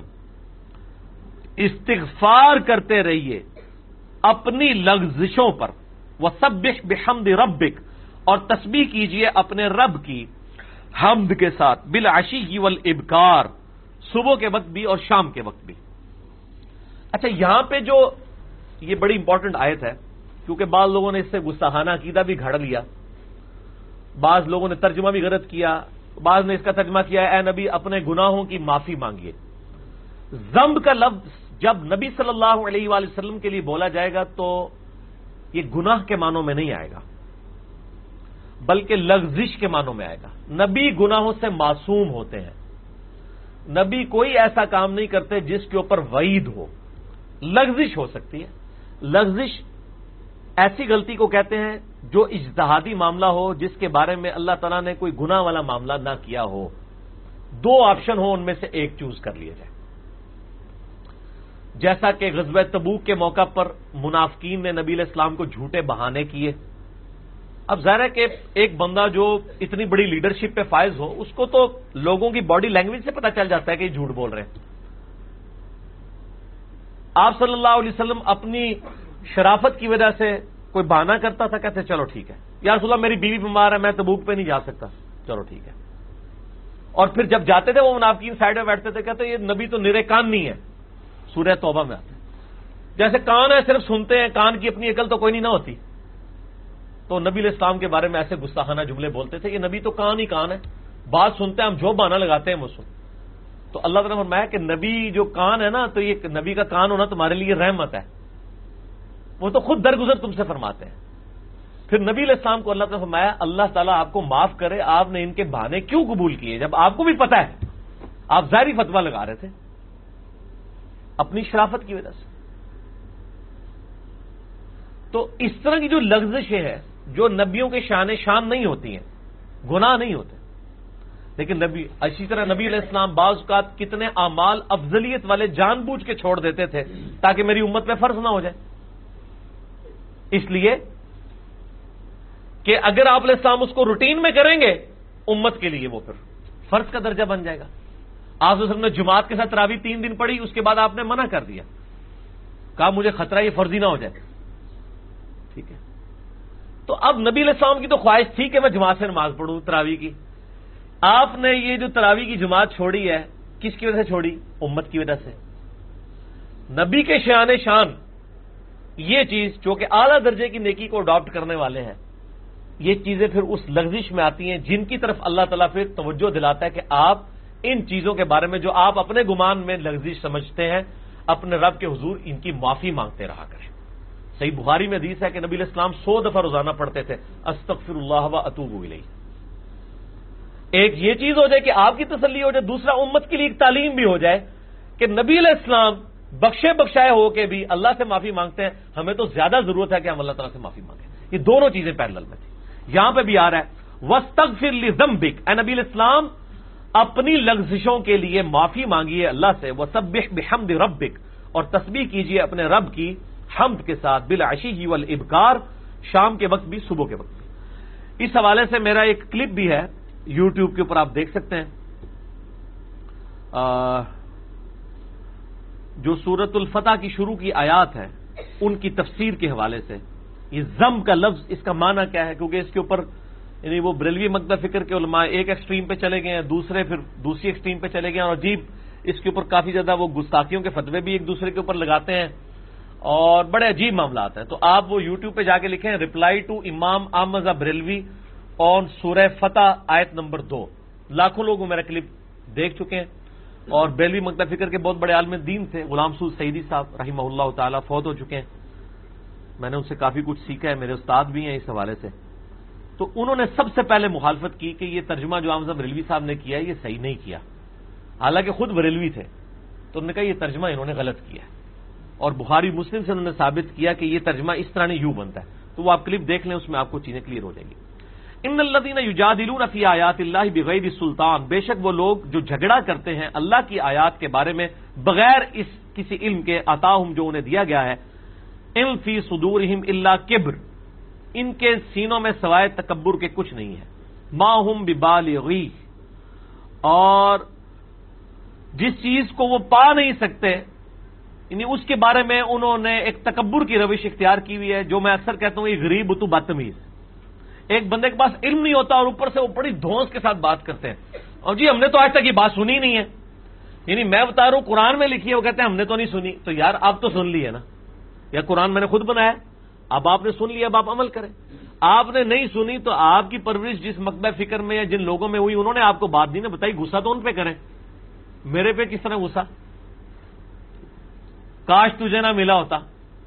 استغفار کرتے رہیے اپنی لغزشوں پر. وسبح بحمد ربک, اور تسبیح کیجئے اپنے رب کی حمد کے ساتھ. بالعشی والابکار, صبح کے وقت بھی اور شام کے وقت بھی. اچھا, یہاں پہ جو یہ بڑی امپورٹنٹ آیت ہے, کیونکہ بعض لوگوں نے اس سے گستاخانہ عقیدہ بھی گھڑ لیا, بعض لوگوں نے ترجمہ بھی غلط کیا, بعض نے اس کا ترجمہ کیا اے نبی اپنے گناہوں کی معافی مانگیے. ذنب کا لفظ جب نبی صلی اللہ علیہ وآلہ وسلم کے لیے بولا جائے گا تو یہ گناہ کے معنوں میں نہیں آئے گا, بلکہ لغزش کے معنوں میں آئے گا. نبی گناہوں سے معصوم ہوتے ہیں, نبی کوئی ایسا کام نہیں کرتے جس کے اوپر وعید ہو. لغزش ہو سکتی ہے, لغزش ایسی غلطی کو کہتے ہیں جو اجتہادی معاملہ ہو, جس کے بارے میں اللہ تعالیٰ نے کوئی گناہ والا معاملہ نہ کیا ہو. دو آپشن ہو, ان میں سے ایک چوز کر لیا جائے. جیسا کہ غزوہ تبوک کے موقع پر منافقین نے نبی علیہ السلام کو جھوٹے بہانے کیے. اب ظاہر ہے کہ ایک بندہ جو اتنی بڑی لیڈرشپ پہ فائز ہو, اس کو تو لوگوں کی باڈی لینگویج سے پتہ چل جاتا ہے کہ یہ جھوٹ بول رہے ہیں. آپ صلی اللہ علیہ وسلم اپنی شرافت کی وجہ سے کوئی بہانہ کرتا تھا, کہتے چلو ٹھیک ہے یا رسول اللہ میری بیوی بیمار ہے میں تبوک پہ نہیں جا سکتا, چلو ٹھیک ہے. اور پھر جب جاتے تھے وہ منافقین سائڈ میں بیٹھتے تھے, کہتے یہ نبی تو نرے کان نہیں ہے. سورہ توبہ میں آتے جیسے کان ہے صرف سنتے ہیں, کان کی اپنی عقل تو کوئی نہیں نہ ہوتی. تو نبی علیہ السلام کے بارے میں ایسے گستاخانہ جملے بولتے تھے کہ نبی تو کان ہی کان ہے, بات سنتے ہیں, ہم جو بہانہ لگاتے ہیں وہ سن. تو اللہ تعالیٰ نے فرمایا کہ نبی جو کان ہے نا, تو یہ نبی کا کان ہونا تمہارے لیے رحمت ہے, وہ تو خود درگزر تم سے فرماتے ہیں. پھر نبی علیہ السلام کو اللہ تعالیٰ نے فرمایا اللہ تعالیٰ آپ کو معاف کرے, آپ نے ان کے بہانے کیوں قبول کیے جب آپ کو بھی پتہ ہے, آپ ظاہری فتویٰ لگا رہے تھے اپنی شرافت کی وجہ سے. تو اس طرح کی جو لغزشیں ہیں جو نبیوں کے شان نہیں ہوتی ہیں, گناہ نہیں ہوتے, لیکن نبی اسی طرح نبی علیہ السلام بعض اوقات کتنے اعمال افضلیت والے جان بوجھ کے چھوڑ دیتے تھے تاکہ میری امت پہ فرض نہ ہو جائے. اس لیے کہ اگر آپ علیہ السلام اس کو روٹین میں کریں گے امت کے لیے وہ پھر فرض کا درجہ بن جائے گا. آپ صلی اللہ علیہ وسلم نے جماعت کے ساتھ تراویح 3 دن پڑھی, اس کے بعد آپ نے منع کر دیا, کہا مجھے خطرہ یہ فرضی نہ ہو جائے. ٹھیک ہے, تو اب نبی علیہ السلام کی تو خواہش تھی کہ میں جماعت سے نماز پڑھوں تراویح کی. آپ نے یہ جو تراویح کی جماعت چھوڑی ہے کس کی وجہ سے چھوڑی؟ امت کی وجہ سے. نبی کے شان یہ چیز جو کہ اعلیٰ درجے کی نیکی کو اڈاپٹ کرنے والے ہیں, یہ چیزیں پھر اس لغزش میں آتی ہیں جن کی طرف اللہ تعالیٰ پھر توجہ دلاتا ہے کہ آپ ان چیزوں کے بارے میں جو آپ اپنے گمان میں لغزش سمجھتے ہیں اپنے رب کے حضور ان کی معافی مانگتے رہا کریں. صحیح بخاری میں حدیث ہے کہ نبی علیہ السلام 100 دفعہ روزانہ پڑھتے تھے استغفر اللہ و اتوب الیہ. ایک یہ چیز ہو جائے کہ آپ کی تسلی ہو جائے, دوسرا امت کے لیے ایک تعلیم بھی ہو جائے کہ نبی علیہ السلام بخشے بخشائے ہو کے بھی اللہ سے معافی مانگتے ہیں, ہمیں تو زیادہ ضرورت ہے کہ ہم اللہ تعالیٰ سے معافی مانگیں. یہ دونوں چیزیں پیرلل میں تھیں. یہاں پہ بھی آ رہا ہے وَاسْتَغْفِرْ لِذَنبِكَ, اے نبی علیہ السلام اپنی لغزشوں کے لیے معافی مانگیے اللہ سے. وَسَبِّحْ بِحَمْدِ رَبِّكَ, اور تسبیح کیجیے اپنے رب کی حمد کے ساتھ. بِالْعَشِيِّ وَالْإِبْكَارِ, شام کے وقت بھی صبح کے وقت بھی. اس حوالے سے میرا ایک کلپ بھی ہے یوٹیوب کے اوپر، آپ دیکھ سکتے ہیں، جو سورۃ الفتح کی شروع کی آیات ہے ان کی تفسیر کے حوالے سے. یہ ضم کا لفظ اس کا معنی کیا ہے، کیونکہ اس کے اوپر یعنی وہ بریلوی مکتب فکر کے علماء ایک ایکسٹریم پہ چلے گئے ہیں، دوسرے پھر دوسری ایکسٹریم پہ چلے گئے ہیں، اور عجیب اس کے اوپر کافی زیادہ وہ گستاخیوں کے فتوے بھی ایک دوسرے کے اوپر لگاتے ہیں اور بڑے عجیب معاملات ہیں. تو آپ وہ یوٹیوب پہ جا کے لکھیں ریپلائی ٹو امام احمد بریلوی آن سورہ فتح آیت نمبر 2. لاکھوں لوگ میرا کلپ دیکھ چکے ہیں، اور بریلوی مکتب فکر کے بہت بڑے عالم دین تھے غلام سعود سعیدی صاحب رحمہ اللہ تعالی، فوت ہو چکے ہیں. میں نے ان سے کافی کچھ سیکھا ہے، میرے استاد بھی ہیں اس حوالے سے. تو انہوں نے سب سے پہلے مخالفت کی کہ یہ ترجمہ جو احمد بریلوی صاحب نے کیا ہے یہ صحیح نہیں کیا، حالانکہ خود بریلوی تھے. تو انہوں نے کہا یہ ترجمہ انہوں نے غلط کیا ہے، اور بخاری مسلم سے انہوں نے ثابت کیا کہ یہ ترجمہ اس طرح نہیں یوں بنتا ہے. تو وہ آپ کلپ دیکھ لیں، اس میں آپ کو چیزیں کلیئر ہو جائیں گی. ان الذین یجادلون فی آیات اللہ بغیر سلطان، بے شک وہ لوگ جو جھگڑا کرتے ہیں اللہ کی آیات کے بارے میں بغیر اس کسی علم کے، عطاہم جو انہیں دیا گیا ہے، ان فی صدورہم الا کبر، ان کے سینوں میں سوائے تکبر کے کچھ نہیں ہے. ما ہم ببالغی، اور جس چیز کو وہ پا نہیں سکتے یعنی اس کے بارے میں انہوں نے ایک تکبر کی روش اختیار کی ہوئی ہے، جو میں اکثر کہتا ہوں یہ غریب تو بدتمیز. ایک بندے کے پاس علم نہیں ہوتا اور اوپر سے وہ بڑی دھونس کے ساتھ بات کرتے ہیں، اور جی ہم نے تو آج تک یہ بات سنی نہیں ہے، یعنی میں بتا رہا ہوں قرآن میں لکھی ہے، وہ کہتے ہیں ہم نے تو نہیں سنی. تو یار آپ تو سن لی ہے نا، یا قرآن میں نے خود بنایا، اب آپ نے سن لیا، اب آپ عمل کریں. آپ نے نہیں سنی تو آپ کی پرورش جس مکتب فکر میں یا جن لوگوں میں ہوئی انہوں نے آپ کو بات دی نا بتائی، غصہ تو ان پہ کریں، میرے پہ کس طرح غصہ؟ کاش تجھے نہ ملا ہوتا.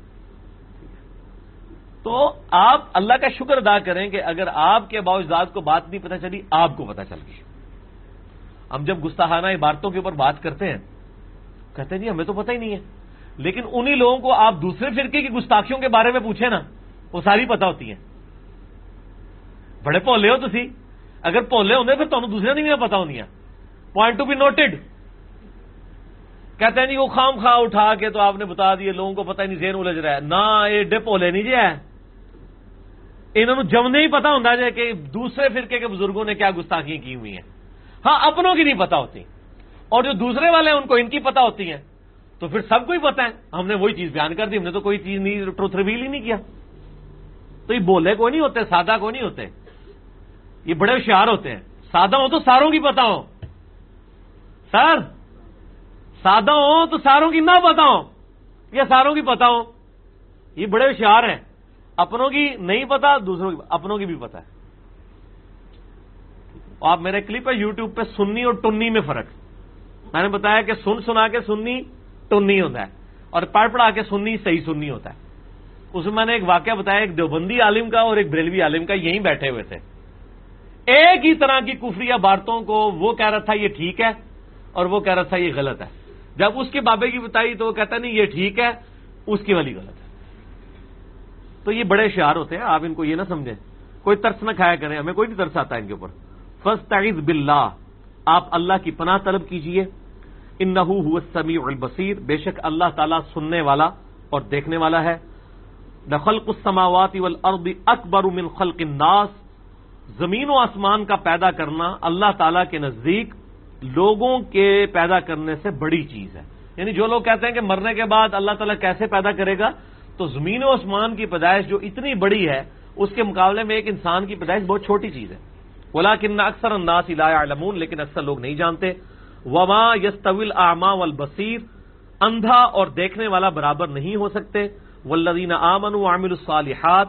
تو آپ اللہ کا شکر ادا کریں کہ اگر آپ کے باوجود کو بات نہیں پتہ چلی، آپ کو پتہ چل گئی. ہم جب گستاخانہ عبارتوں کے اوپر بات کرتے ہیں کہتے ہیں جی ہمیں تو پتہ ہی نہیں ہے، لیکن انہی لوگوں کو آپ دوسرے فرقے کی گستاخیوں کے بارے میں پوچھیں نا، وہ ساری پتہ ہوتی ہیں. بڑے پولے ہو تسی، اگر پولے ہوندے پھر تمہیں دوسرے نہیں پتہ ہونیاں. Point to be noted. کہتے ہیں جی وہ خام خواہ اٹھا کے تو آپ نے بتا دیے، لوگوں کو پتہ نہیں، ذہن الجھ رہا ہے. نہ یہ ڈے پولے نہیں جی ہے، انہوں نے جب نہیں پتا ہوتا ہے کہ دوسرے فرقے کے بزرگوں نے کیا گستاخیاں کی ہوئی ہیں. ہاں اپنوں کی نہیں پتا ہوتی، اور جو دوسرے والے ہیں ان کو ان کی پتا ہوتی ہیں، تو پھر سب کو ہی پتا ہے. ہم نے وہی چیز بیان کر دی، ہم نے تو کوئی چیز نہیں ٹروتھ ریویل ہی نہیں کیا. تو یہ بولے کوئی نہیں ہوتے، سادہ کوئی نہیں ہوتے، یہ بڑے ہوشیار ہوتے ہیں. سادہ ہو تو ساروں کی پتا ہو، سر سادہ ہو تو ساروں کی نہ پتا ہو یا ساروں کی پتا ہو. یہ بڑے ہوشیار ہیں، اپنوں کی نہیں پتا، دوسروں کی اپنوں کی بھی پتا ہے. آپ میرے کلپ ہے یوٹیوب پہ سنی اور ٹنی میں فرق، میں نے بتایا کہ سنا کے سنی ٹنی ہوتا ہے، اور پڑھ پڑھا کے سنی صحیح سنی ہوتا ہے. اس میں میں نے ایک واقعہ بتایا، ایک دیوبندی عالم کا اور ایک بریلوی عالم کا، یہیں بیٹھے ہوئے تھے. ایک ہی طرح کی کفریہ باتوں کو وہ کہہ رہا تھا یہ ٹھیک ہے، اور وہ کہہ رہا تھا یہ غلط ہے. جب اس کے بابے کی بتائی تو وہ کہتا نہیں یہ ٹھیک ہے، اس کی والی غلط ہے. تو یہ بڑے ہوشیار ہوتے ہیں، آپ ان کو یہ نہ سمجھیں. کوئی ترس نہ کھایا کریں، ہمیں کوئی نہیں ترس آتا ان کے اوپر. فاستعذ باللہ، آپ اللہ کی پناہ طلب کیجئے. انہ هو السمیع البصیر، بے شک اللہ تعالیٰ سننے والا اور دیکھنے والا ہے. لخلق السماوات والارض اکبر من خلق الناس، زمین و آسمان کا پیدا کرنا اللہ تعالیٰ کے نزدیک لوگوں کے پیدا کرنے سے بڑی چیز ہے. یعنی جو لوگ کہتے ہیں کہ مرنے کے بعد اللہ تعالیٰ کیسے پیدا کرے گا، تو زمین و آسمان کی پیدائش جو اتنی بڑی ہے اس کے مقابلے میں ایک انسان کی پیدائش بہت چھوٹی چیز ہے. ولکن اکثر الناس لا يعلمون، لیکن اکثر لوگ نہیں جانتے. وما يستوي الاعمى والبصير، اندھا اور دیکھنے والا برابر نہیں ہو سکتے. والذین آمنوا وعملوا الصالحات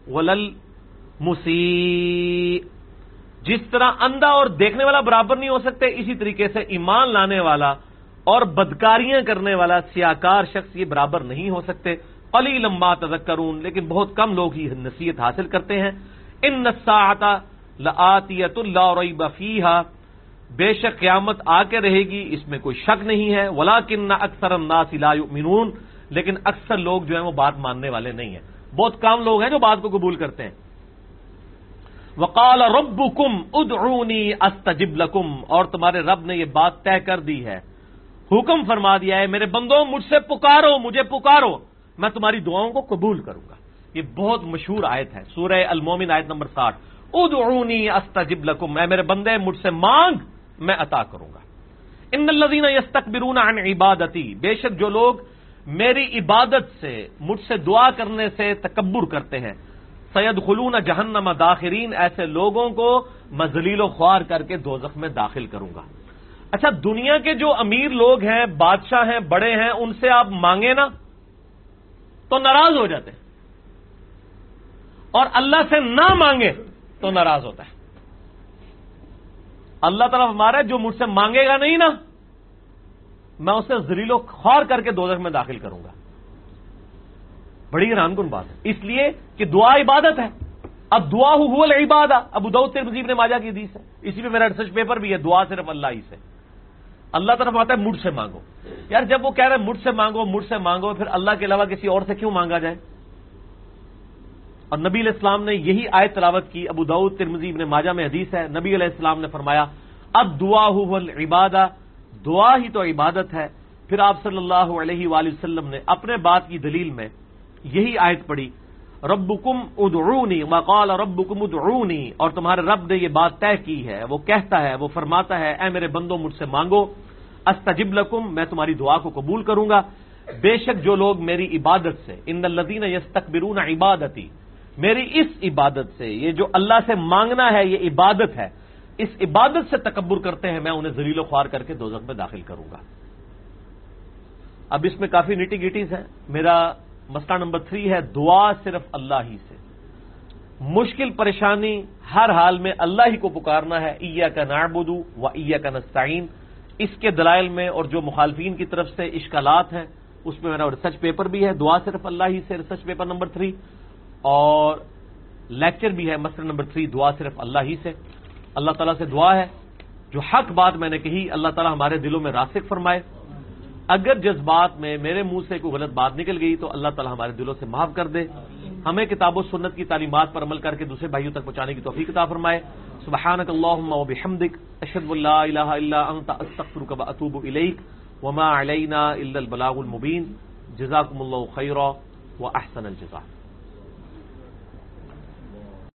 وللمسیء، جس طرح اندھا اور دیکھنے والا برابر نہیں ہو سکتے، اسی طریقے سے ایمان لانے والا اور بدکاریاں کرنے والا سیاکار شخص یہ برابر نہیں ہو سکتے. قلیلا ما تذکرون، لیکن بہت کم لوگ ہی نصیحت حاصل کرتے ہیں. ان الساعۃ لآتیۃ لا ریب فیہا، بے شک قیامت آ کے رہے گی، اس میں کوئی شک نہیں ہے. ولکن اکثر الناس لا یؤمنون، لیکن اکثر لوگ جو ہیں وہ بات ماننے والے نہیں ہیں. بہت کم لوگ ہیں جو بات کو قبول کرتے ہیں. وقال ربکم ادعونی استجب لکم، اور تمہارے رب نے یہ بات طے کر دی ہے، حکم فرما دیا ہے، میرے بندوں مجھ سے پکارو، مجھے پکارو، میں تمہاری دعاؤں کو قبول کروں گا. یہ بہت مشہور آیت ہے، سورہ المومن آیت نمبر 60. ادعونی استجب لکم، اے میرے بندے مجھ سے مانگ میں عطا کروں گا۔ ان الذین یستکبرون عن عبادتی، بے شک جو لوگ میری عبادت سے، مجھ سے دعا کرنے سے تکبر کرتے ہیں، سیدخلون جہنم داخرین، ایسے لوگوں کو میں ذلیل و خوار کر کے دوزخ میں داخل کروں گا۔ اچھا، دنیا کے جو امیر لوگ ہیں، بادشاہ ہیں، بڑے ہیں، ان سے آپ مانگیں نا تو ناراض ہو جاتے ہیں، اور اللہ سے نہ مانگے تو ناراض ہوتا ہے۔ اللہ تعالیٰ ہمارا جو مجھ سے مانگے گا نہیں نا، میں اسے ذلیل و خوار کر کے دوزخ میں داخل کروں گا۔ بڑی حیران کن بات ہے، اس لیے کہ دعا عبادت ہے۔ اب دعا هو العبادہ، ابو داؤد ترمذی ابن ماجہ کی حدیث ہے، اسی پہ میرا ریسرچ پیپر بھی ہے، دعا صرف اللہ ہی سے۔ اللہ طرف آتا ہے مجھ سے مانگو، یار جب وہ کہہ رہے ہیں مجھ سے مانگو مجھ سے مانگو، پھر اللہ کے علاوہ کسی اور سے کیوں مانگا جائے؟ اور نبی علیہ السلام نے یہی آیت تلاوت کی، ابو داؤد ترمذی ابن ماجہ میں حدیث ہے، نبی علیہ السلام نے فرمایا اب دعا هو العبادہ، دعا ہی تو عبادت ہے۔ پھر آپ صلی اللہ علیہ وآلہ وسلم نے اپنے بات کی دلیل میں یہی آیت پڑھی، ربکم ادعونی وقال ربکم ادعونی، اور تمہارے رب نے یہ بات طے کی ہے، وہ کہتا ہے، وہ فرماتا ہے اے میرے بندوں مجھ سے مانگو، استجب لکم، میں تمہاری دعا کو قبول کروں گا۔ بے شک جو لوگ میری عبادت سے، ان الذین یستکبرون عبادتی، میری اس عبادت سے، یہ جو اللہ سے مانگنا ہے یہ عبادت ہے، اس عبادت سے تکبر کرتے ہیں، میں انہیں ذلیل و خوار کر کے دوزخ میں داخل کروں گا۔ اب اس میں کافی نیٹی گیٹیز ہیں۔ میرا مسئلہ نمبر 3 ہے دعا صرف اللہ ہی سے، مشکل پریشانی ہر حال میں اللہ ہی کو پکارنا ہے، ایاک نعبد و ایاک نستعین۔ اس کے دلائل میں اور جو مخالفین کی طرف سے اشکالات ہیں اس میں میرا ریسرچ پیپر بھی ہے، دعا صرف اللہ ہی سے، ریسرچ پیپر نمبر 3، اور لیکچر بھی ہے مسئلہ نمبر 3 دعا صرف اللہ ہی سے۔ اللہ تعالیٰ سے دعا ہے جو حق بات میں نے کہی اللہ تعالیٰ ہمارے دلوں میں راسخ فرمائے، اگر جذبات میں میرے منہ سے کوئی غلط بات نکل گئی تو اللہ تعالیٰ ہمارے دلوں سے معاف کر دے، ہمیں کتاب و سنت کی تعلیمات پر عمل کر کے دوسرے بھائیوں تک پہنچانے کی توفیق عطا فرمائے۔ سبحانک اللہم و بحمدک، اشہد ان لا الہ الا انت، استغفرک و اتوب الیک، وما علینا الا البلاغ المبین۔ جزاکم اللہ خیرا و احسن الجزاء۔